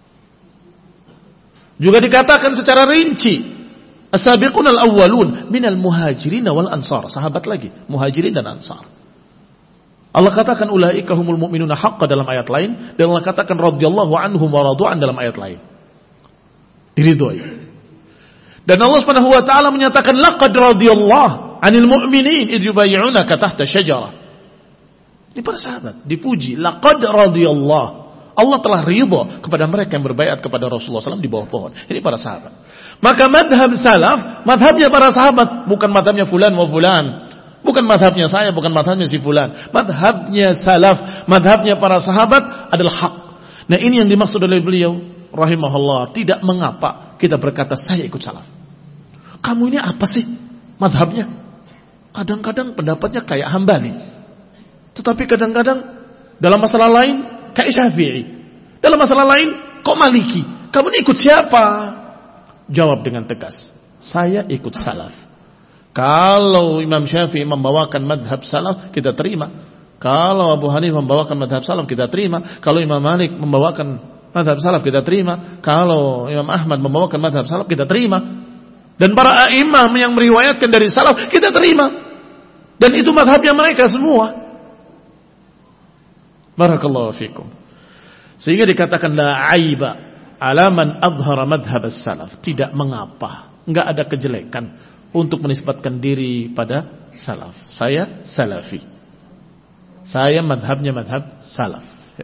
Juga dikatakan secara rinci, as-sabiqun al-awwalun minal muhajirin wal ansar. Sahabat lagi, muhajirin dan ansar. Allah katakan ulaika humul mu'minuna haqqan dalam ayat lain, dan Allah katakan radhiyallahu anhum wa radu'an dalam ayat lain. Diridhoi. Dan Allah Subhanahu wa taala menyatakan laqad radhiyallahu 'anil mu'minin idh yubayyi'unaka tahta syajarah. Ini para sahabat dipuji, laqad radhiyallahu, Allah telah ridha kepada mereka yang berbaiat kepada Rasulullah SAW di bawah pohon. Ini para sahabat. Maka madhab salaf, madhabnya para sahabat, bukan madhabnya fulan wa fulan, bukan madhabnya saya, bukan madhabnya si fulan. Madhabnya salaf, madhabnya para sahabat adalah hak. Nah, ini yang dimaksud oleh beliau rahimahullah. Tidak mengapa kita berkata saya ikut salaf. Kamu ini apa sih madhabnya? Kadang-kadang pendapatnya kayak Hambali, tetapi kadang-kadang dalam masalah lain kayak Syafi'i, dalam masalah lain kok Maliki. Kamu ini ikut siapa? Jawab dengan tegas, saya ikut salaf. Kalau Imam Syafi'i membawakan madhab salaf, kita terima. Kalau Abu Hanifah membawakan madhab salaf, kita terima. Kalau Imam Malik membawakan madhab salaf, kita terima. Kalau Imam Ahmad membawakan madhab salaf, kita terima. Dan para imam yang meriwayatkan dari salaf, kita terima. Dan itu madhabnya mereka semua. Barakallahu fikum. Sehingga dikatakan la aiba ala man adhara madhhab as-salaf. Tidak mengapa, enggak ada kejelekan untuk menisbatkan diri pada salaf. Saya salafi. Saya madhabnya madhab salaf.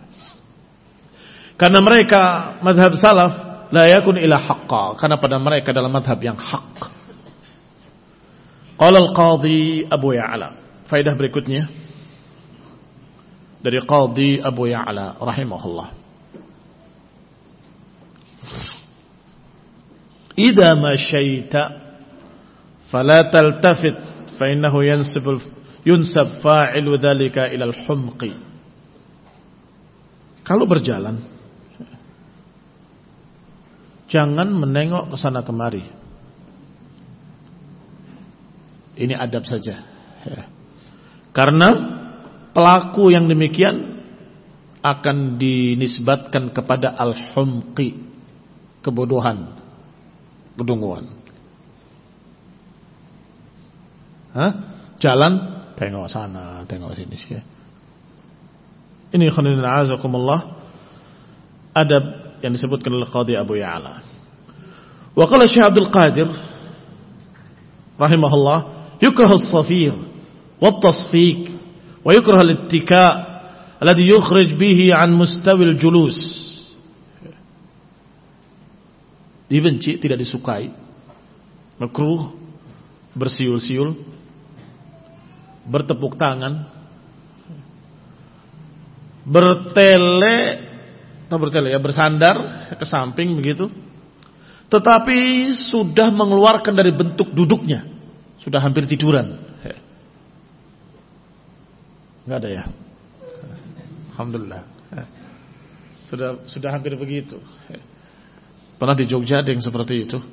Karena mereka madhab salaf la yakun ila haqqa, karena pada mereka adalah madhab yang hak. Qala al-qadhi Abu Ya'la. Faedah berikutnya, dari Qadhi Abu Ya'la rahimahullah. Idza masyaita fala taltafit fa innahu yunsab fa'ilu dzalika ila al-humqi. Kalau berjalan jangan menengok ke sana kemari. Ini adab saja. Karena pelaku yang demikian akan dinisbatkan kepada al-humqi, kebodohan, kedunguan. Jalan tengok sana, tengok sini. Ini khonina a'azakumullah adab yang disebutkan oleh Qadhi Abu Ya'la. Wa qala Syekh Abdul Qadir rahimahullah, yukrahu as-safir wat-tasfiq wa yukrahu al-ittika alladhi yukhrij bihi an mustawi al-julus. Dibenci, tidak disukai, makruh bersiul-siul, bertepuk tangan, bersandar ke samping begitu, tetapi sudah mengeluarkan dari bentuk duduknya, sudah hampir tiduran. Enggak ada ya? Alhamdulillah. Sudah hampir begitu. Pernah di Jogja ada yang seperti itu.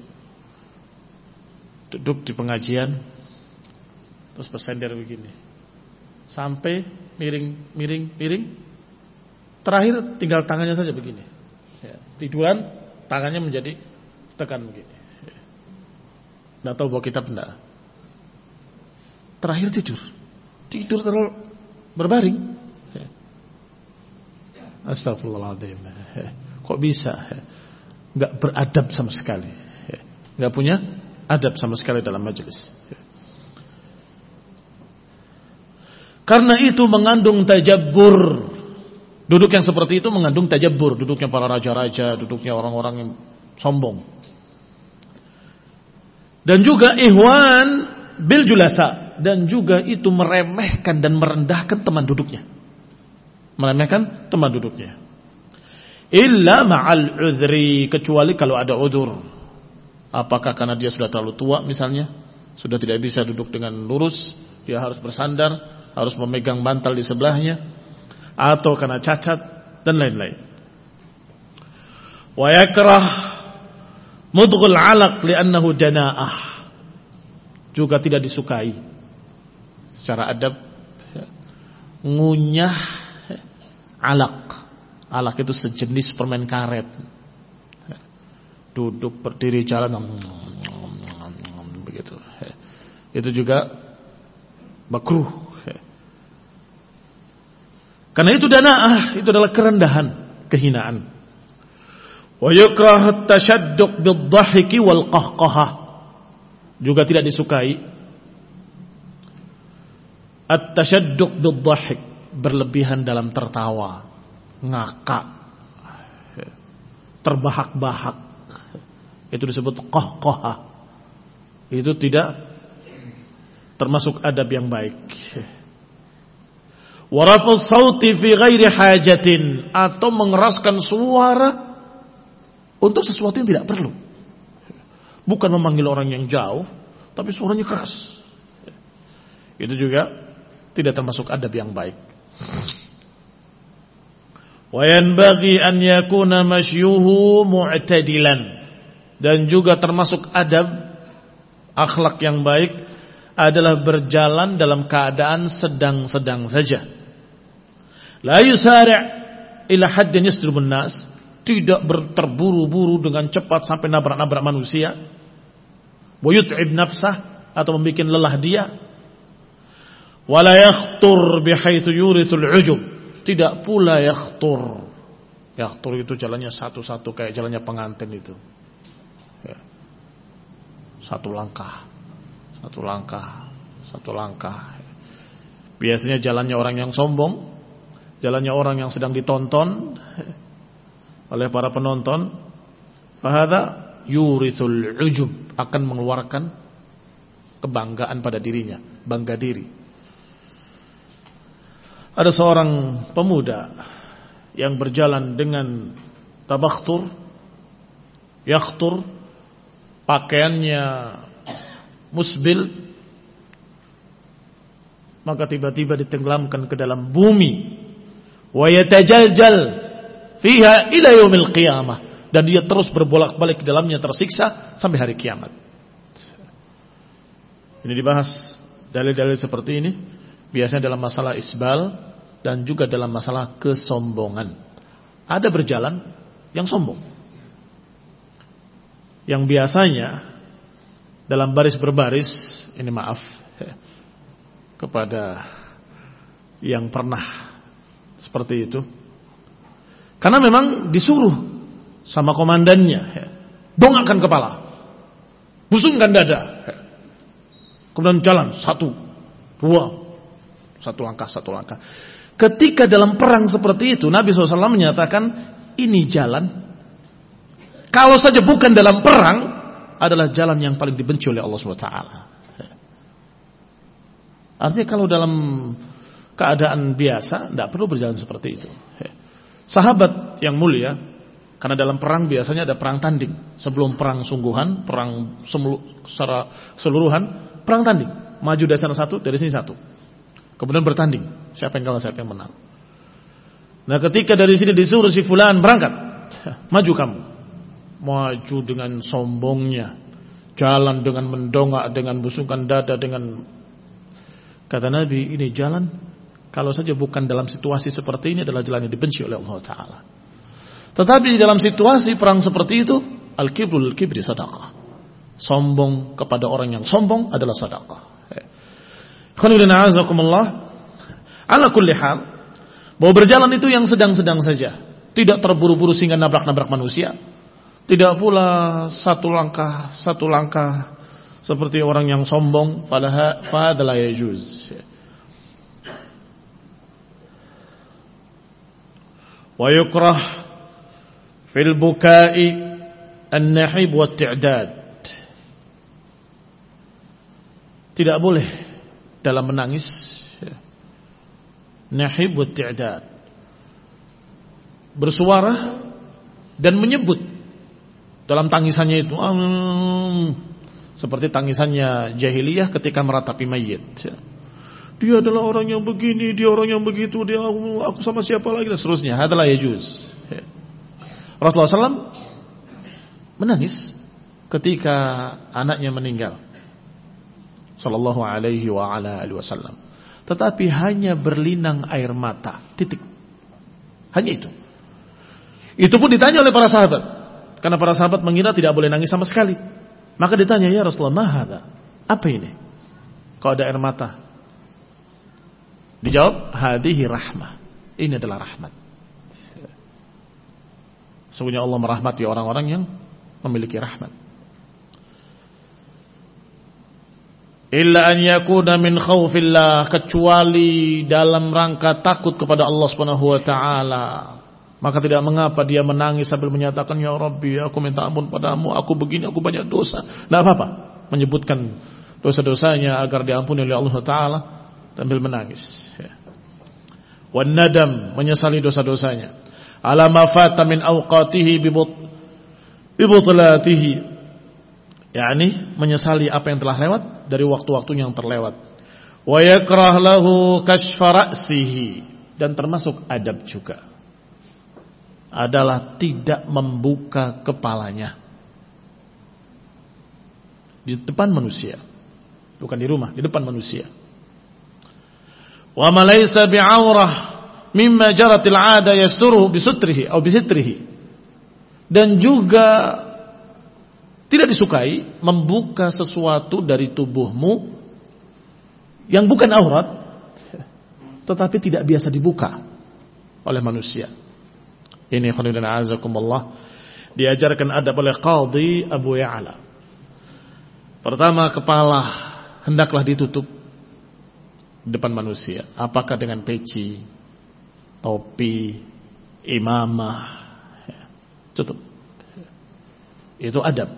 Duduk di pengajian terus bersandar begini. Sampai miring. Terakhir tinggal tangannya saja begini. Tiduran, tangannya menjadi tekan begini. Enggak tahu bawa kitab enggak. Terakhir tidur terlalu berbaring. Astagfirullahaladzim. Kok bisa? Enggak beradab sama sekali. Enggak punya adab sama sekali dalam majelis. Karena itu mengandung tajabbur. Duduk yang seperti itu mengandung tajabbur, duduknya para raja-raja, duduknya orang-orang yang sombong. Dan juga ihwan bil julasa, dan juga itu meremehkan dan merendahkan teman duduknya. Meremehkan teman duduknya. Illa ma'al udhri, kecuali kalau ada udzur. Apakah karena dia sudah terlalu tua misalnya, sudah tidak bisa duduk dengan lurus, dia harus bersandar, harus memegang bantal di sebelahnya, atau karena cacat dan lain-lain. Wa yakrah mudghul 'alaq li'annahu jana'ah, juga tidak disukai secara adab ngunyah alaq. Alaq itu sejenis permen karet. Duduk, berdiri, jalan begitu. Itu juga makruh. Karena itu dana'ah, itu adalah kerendahan, kehinaan. Wa yukrah at-tashadduq bid-dhahiki wal qahqahah, juga tidak disukai at-tashadduq bid-dhahik, berlebihan dalam tertawa, ngakak, terbahak-bahak. Itu disebut qahqahah. Itu tidak termasuk adab yang baik. Wa raf'us sauti fi ghairi hajatin, atau mengeraskan suara untuk sesuatu yang tidak perlu. Bukan memanggil orang yang jauh, tapi suaranya keras. Itu juga tidak termasuk adab yang baik. Wa yanbaghi an yakuna mashyuhu mu'tadilan, dan juga termasuk adab akhlak yang baik adalah berjalan dalam keadaan sedang-sedang saja. La yusari' ila haddin yasdrubun nas, tidak terburu-buru dengan cepat sampai nabrak-nabrak manusia. Wa yut'ib nafsah, atau membuat lelah dia. Wa la yakhtur bihaitsu yurithul 'ujub, tidak pula yakhtur. Yakhtur itu jalannya satu-satu kayak jalannya pengantin itu. Ya. Satu langkah. Biasanya jalannya orang yang sombong, jalannya orang yang sedang ditonton oleh para penonton. Fahadha yurithul 'ujub, akan mengeluarkan kebanggaan pada dirinya, bangga diri. Ada seorang pemuda yang berjalan dengan tabakhtur, yakhtur, pakaiannya musbil, maka tiba-tiba ditenggelamkan ke dalam bumi, wa yatajaljal fiha ila yaumil qiyamah, dan dia terus berbolak-balik di dalamnya tersiksa sampai hari kiamat. Ini dibahas dalil-dalil seperti ini biasanya dalam masalah isbal dan juga dalam masalah kesombongan. Ada berjalan yang sombong, yang biasanya dalam baris berbaris, ini maaf kepada yang pernah seperti itu, karena memang disuruh sama komandannya, dongakkan kepala, busungkan dada, kemudian jalan satu, dua, satu langkah. Ketika dalam perang seperti itu, Nabi SAW menyatakan, ini jalan, kalau saja bukan dalam perang, adalah jalan yang paling dibenci oleh Allah SWT. Artinya kalau dalam keadaan biasa, tidak perlu berjalan seperti itu. Sahabat yang mulia, karena dalam perang biasanya ada perang tanding. Sebelum perang sungguhan, perang secara keseluruhan, perang tanding. Maju dari sana satu, dari sini satu. Kemudian bertanding, siapa yang kalah, siapa yang menang. Nah, ketika dari sini disuruh si fulan berangkat, maju kamu. Maju dengan sombongnya, jalan dengan mendongak, dengan busungkan dada, dengan, kata Nabi, ini jalan kalau saja bukan dalam situasi seperti ini adalah jalan yang dibenci oleh Allah Ta'ala. Tetapi dalam situasi perang seperti itu, al-kibrul kibri sadaqah. Sombong kepada orang yang sombong adalah sadaqah. Khairuddin a'azakumullah. Ala kulli hal, bahwa berjalan itu yang sedang-sedang saja, tidak terburu-buru sehingga nabrak-nabrak manusia, tidak pula satu langkah seperti orang yang sombong, fahadha la yajuz. Wa yukrah fil bukai an-nahib wa at-i'dad. Tidak boleh dalam menangis nahib wa at-i'dad, bersuara dan menyebut dalam tangisannya itu seperti tangisannya jahiliyah ketika meratapi mayit. Dia adalah orang yang begini, dia orang yang begitu, dia aku sama siapa lagi dan seterusnya. Hadalah yajuz. Rasulullah SAW menangis ketika anaknya meninggal, sallallahu alaihi wa ala alihi wasallam. Tetapi hanya berlinang air mata, titik. Hanya itu. Itu pun ditanya oleh para sahabat, karena para sahabat mengira tidak boleh nangis sama sekali. Maka ditanya, ya Rasulullah, ma hadza? Apa ini? Kok ada air mata? Dijawab, hadihi rahmah. Ini adalah rahmat. Sesungguhnya Allah merahmati orang-orang yang memiliki rahmat. Illa an yakuna min khaufillah, kecuali dalam rangka takut kepada Allah Subhanahu wa taala. Maka tidak mengapa dia menangis sambil menyatakan, ya Rabbi, aku minta ampun padamu, aku begini, aku banyak dosa. Tidak apa-apa menyebutkan dosa-dosanya agar diampuni oleh Allah Ta'ala sambil menangis. Wan nadam, menyesali dosa-dosanya. Ala ma fata min awqatihi bibutlatihi, yakni menyesali apa yang telah lewat dari waktu-waktu yang terlewat. Wa yakrah lahu kashfa ra'sihi, dan termasuk adab juga adalah tidak membuka kepalanya di depan manusia, bukan di rumah, di depan manusia. Wa ma laysa bi'aurah mimma jaratil 'ada yasturuhu bisutrihi atau bisitrihi, dan juga tidak disukai membuka sesuatu dari tubuhmu yang bukan aurat, tetapi tidak biasa dibuka oleh manusia. Ini khairuddin a'azakumullah, diajarkan adab oleh Qadhi Abu Ya'la. Pertama, kepala hendaklah ditutup di depan manusia. Apakah dengan peci, topi, imamah, tutup. Itu adab.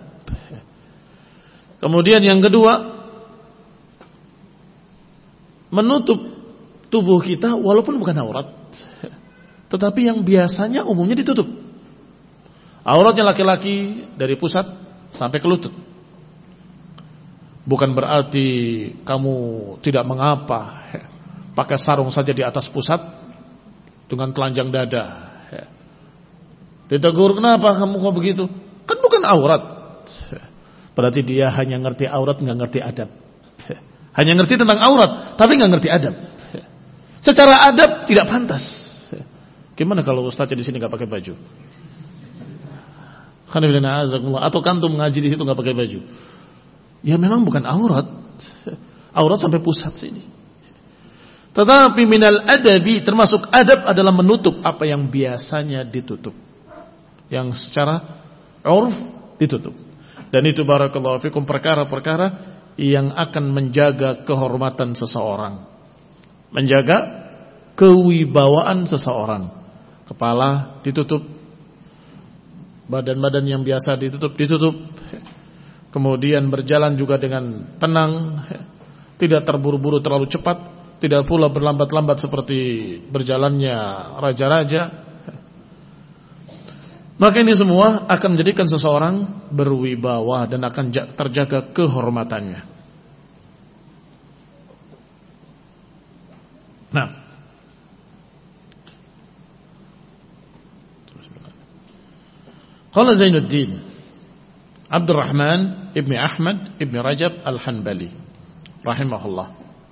Kemudian yang kedua, menutup tubuh kita walaupun bukan aurat, tetapi yang biasanya umumnya ditutup. Auratnya laki-laki dari pusat sampai ke lutut. Bukan berarti kamu tidak mengapa pakai sarung saja di atas pusat dengan telanjang dada. Ditegur, kenapa kamu kok begitu? Kan bukan aurat. Berarti dia hanya ngerti aurat, nggak ngerti adab. Hanya ngerti tentang aurat, tapi nggak ngerti adab. Secara adab tidak pantas. Gimana kalau ustaznya di sini nggak pakai baju? Atau kantum ngaji di situ nggak pakai baju? Ya memang bukan aurat. Aurat sampai pusat sini. Tetapi minal adabi, termasuk adab adalah menutup apa yang biasanya ditutup, yang secara urf ditutup. Dan itu barakallahu fikum perkara-perkara yang akan menjaga kehormatan seseorang, menjaga kewibawaan seseorang. Kepala ditutup, badan-badan yang biasa ditutup. Kemudian berjalan juga dengan tenang, tidak terburu-buru terlalu cepat, tidak pula berlambat-lambat seperti berjalannya raja-raja. Maka ini semua akan menjadikan seseorang berwibawa dan akan terjaga kehormatannya. Nah, qala Zainuddin Abdurrahman ibn Ahmad ibn Rajab al-Hanbali rahimahullah,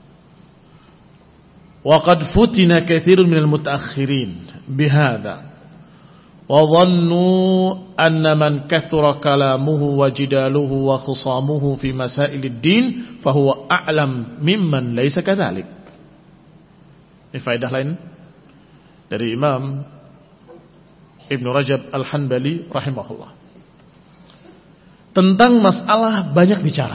wa qad futina katsirun minal mutaakhirin bihadza wa dhannu anna man kathura kalamuhu wa jidaluhu wa khusamuhu fi masailid din fa huwa a'lam mimman laysa kadzalik. Ini faedah lain dari Imam Ibn Rajab al-Hanbali rahimahullah tentang masalah banyak bicara.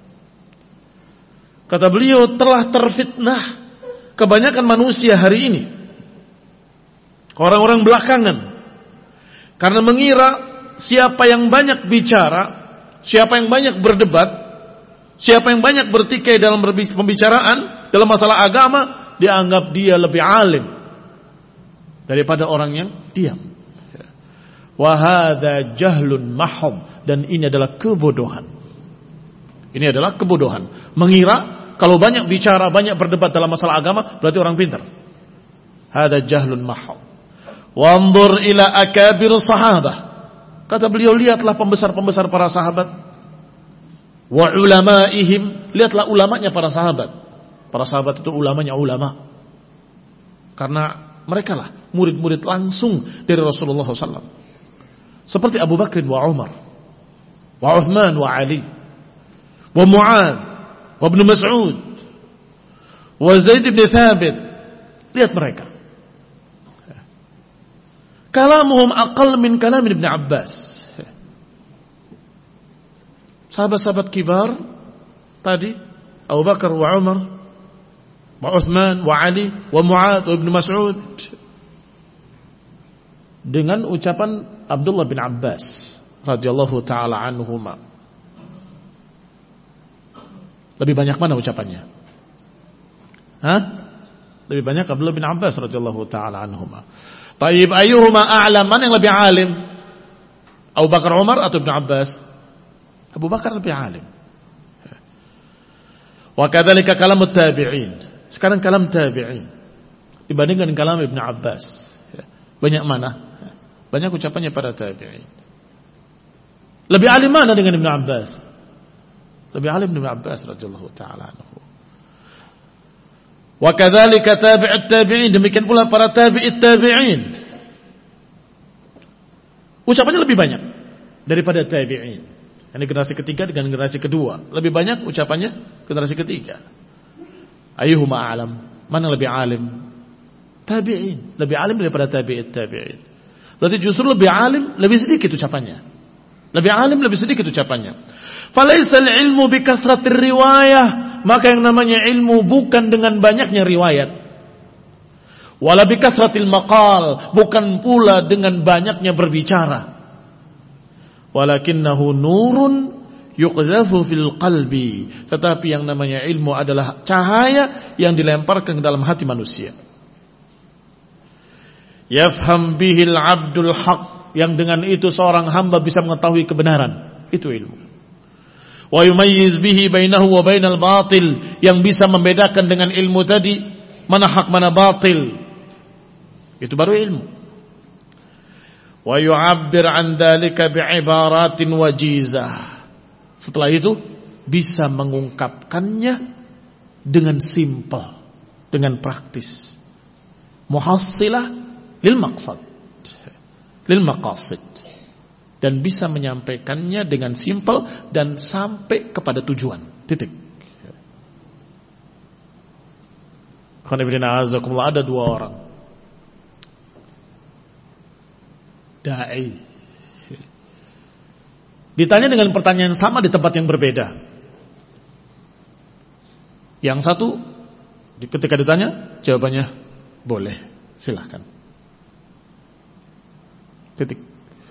Kata beliau, telah terfitnah kebanyakan manusia hari ini, orang-orang belakangan, karena mengira siapa yang banyak bicara, siapa yang banyak berdebat, siapa yang banyak bertikai dalam pembicaraan dalam masalah agama, dianggap dia lebih alim daripada orang yang diam. Wa hadza jahlun mahd, dan ini adalah kebodohan. Ini adalah kebodohan. Mengira kalau banyak bicara, banyak berdebat dalam masalah agama berarti orang pintar. Hadza jahlun mahd. Wanzur ila akabir sahabah. Kata beliau, lihatlah pembesar-pembesar para sahabat. Wa ulamaihim, lihatlah ulamanya para sahabat. Para sahabat itu ulamanya ulama. Karena mereka lah murid-murid langsung dari Rasulullah SAW. Seperti Abu Bakr wa Umar, wa Uthman wa Ali, wa Mu'ad, wa Ibn Mas'ud, wa Zaid ibn Thabit. Lihat mereka. Kalamuhum aqal min kalam Ibn Abbas. Sahabat-sahabat kibar tadi, Abu Bakar wa Umar, wa Uthman wa Ali, wa Mu'ad, wa Ibn Mas'ud, dengan ucapan Abdullah bin Abbas radhiyallahu taala anhuma. Lebih banyak mana ucapannya? Lebih banyak Abdullah bin Abbas radhiyallahu taala anhuma. Taib, ayyuhuma a'lam, mana yang lebih alim? Abu Bakar Umar atau Ibn Abbas? Abu Bakar lebih alim. Wa kadzalika kalamut tabi'in. Sekarang kalam tabi'in dibandingkan kalam Ibn Abbas, banyak mana? Banyak ucapannya pada tabi'in. Lebih alim mana dengan Ibn Abbas? Lebih alim Ibn Abbas radhiyallahu ta'ala anhu. Wa kadzalika tabi'ut tabi'in, demikian pula para tabi'it tabi'in. Ucapannya lebih banyak daripada tabi'in. Ini generasi ketiga dengan generasi kedua. Lebih banyak ucapannya generasi ketiga. Ayyuhuma a'lam, mana lebih alim? Tabi'in, lebih alim daripada tabi'it tabi'in. Berarti justru lebih alim, lebih sedikit ucapannya. Lebih alim, lebih sedikit ucapannya. Falaisal ilmu bi kasratir riwayah, maka yang namanya ilmu bukan dengan banyaknya riwayat. Wala bi kasratil maqal, bukan pula dengan banyaknya berbicara. Walakinnahu nurun yuqdhafu fil qalbi, tetapi yang namanya ilmu adalah cahaya yang dilemparkan ke dalam hati manusia. Yafham bihil abdul haq, yang dengan itu seorang hamba bisa mengetahui kebenaran, itu ilmu. Wa yumayyiz bihi bainahu wa bainal batil, yang bisa membedakan dengan ilmu tadi mana hak mana batil, itu baru ilmu. Wa yu'abbir an dzalika bi'ibaratin wajizah, setelah itu bisa mengungkapkannya dengan simpel, dengan praktis. Muhassilah lil maqsad, lil maqasid, dan bisa menyampaikannya dengan simpel dan sampai kepada tujuan. Titik. Ada dua orang dai, ditanya dengan pertanyaan sama di tempat yang berbeda. Yang satu ketika ditanya jawabannya boleh, silahkan. Titik.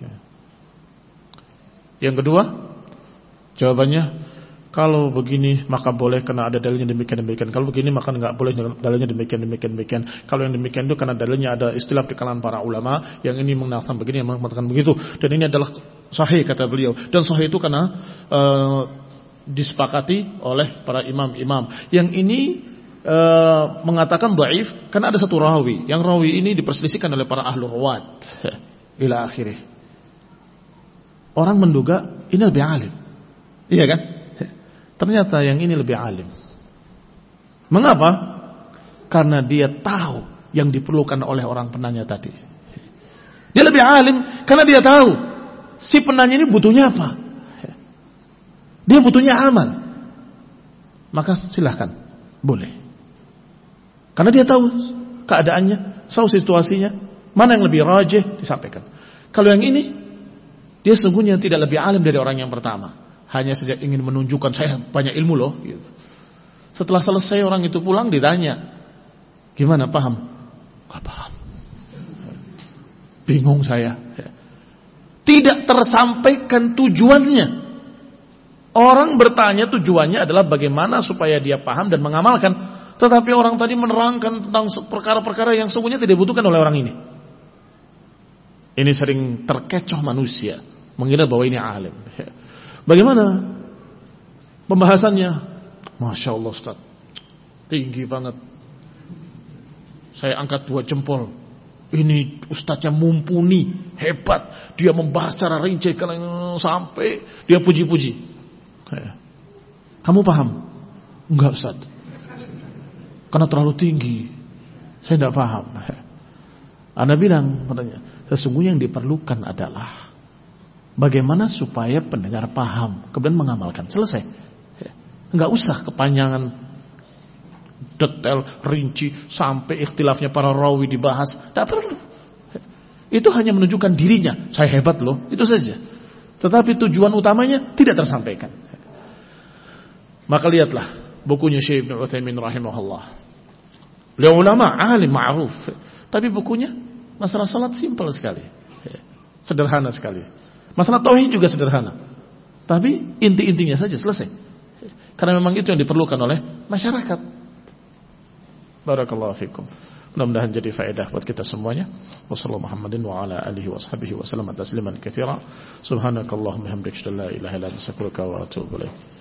Yang kedua jawabannya kalau begini maka boleh karena ada dalilnya demikian. Kalau begini maka enggak boleh dalilnya demikian. Kalau yang demikian itu karena dalilnya ada istilah di kalangan para ulama, yang ini mengatakan begini, yang mengatakan begitu, dan ini adalah sahih kata beliau. Dan sahih itu karena disepakati oleh para imam-imam. Yang ini mengatakan dhaif karena ada satu rawi. Yang rawi ini diperselisihkan oleh para ahlu ruwat ila akhirih. Orang menduga ini lebih alim. Iya kan? Ternyata yang ini lebih alim. Mengapa? Karena dia tahu yang diperlukan oleh orang penanya tadi. Dia lebih alim karena dia tahu si penanya ini butuhnya apa. Dia butuhnya amal. Maka silahkan, boleh. Karena dia tahu keadaannya, tahu situasinya, mana yang lebih rajih disampaikan. Kalau yang ini, dia sungguhnya tidak lebih alim dari orang yang pertama. Hanya saja ingin menunjukkan saya banyak ilmu loh. Gitu. Setelah selesai orang itu pulang ditanya, gimana, paham? Gak paham. Bingung saya. Tidak tersampaikan tujuannya. Orang bertanya tujuannya adalah bagaimana supaya dia paham dan mengamalkan. Tetapi orang tadi menerangkan tentang perkara-perkara yang sungguhnya tidak dibutuhkan oleh orang ini. Ini sering terkecoh manusia, mengira bahwa ini alim. Bagaimana pembahasannya? Masya Allah Ustaz, tinggi banget. Saya angkat 2 jempol. Ini ustaznya mumpuni, hebat. Dia membahas secara rinci sampai dia puji-puji. Kamu paham? Enggak Ustaz, karena terlalu tinggi, saya tidak paham. Anda bilang, sesungguhnya yang diperlukan adalah bagaimana supaya pendengar paham, kemudian mengamalkan. Selesai. Enggak usah kepanjangan, detail, rinci, sampai ikhtilafnya para rawi dibahas. Tidak perlu. Itu hanya menunjukkan dirinya. Saya hebat loh. Itu saja. Tetapi tujuan utamanya tidak tersampaikan. Maka lihatlah bukunya Syekh Ibnu Utsaimin rahimahullah. Beliau ulama, alim, ma'ruf. Tapi bukunya masalah salat simpel sekali. Sederhana sekali. Masalah tauhid juga sederhana. Tapi inti-intinya saja selesai. Karena memang itu yang diperlukan oleh masyarakat. Barakallahu fikum. Mudah-mudahan jadi faedah buat kita semuanya. Wassallallahu Muhammadin wa ala alihi washabihi wa sallam tasliman katsira. Subhanakallahumma hamdaka la ilaha illa anta astaghfiruka wa atubu ilaik.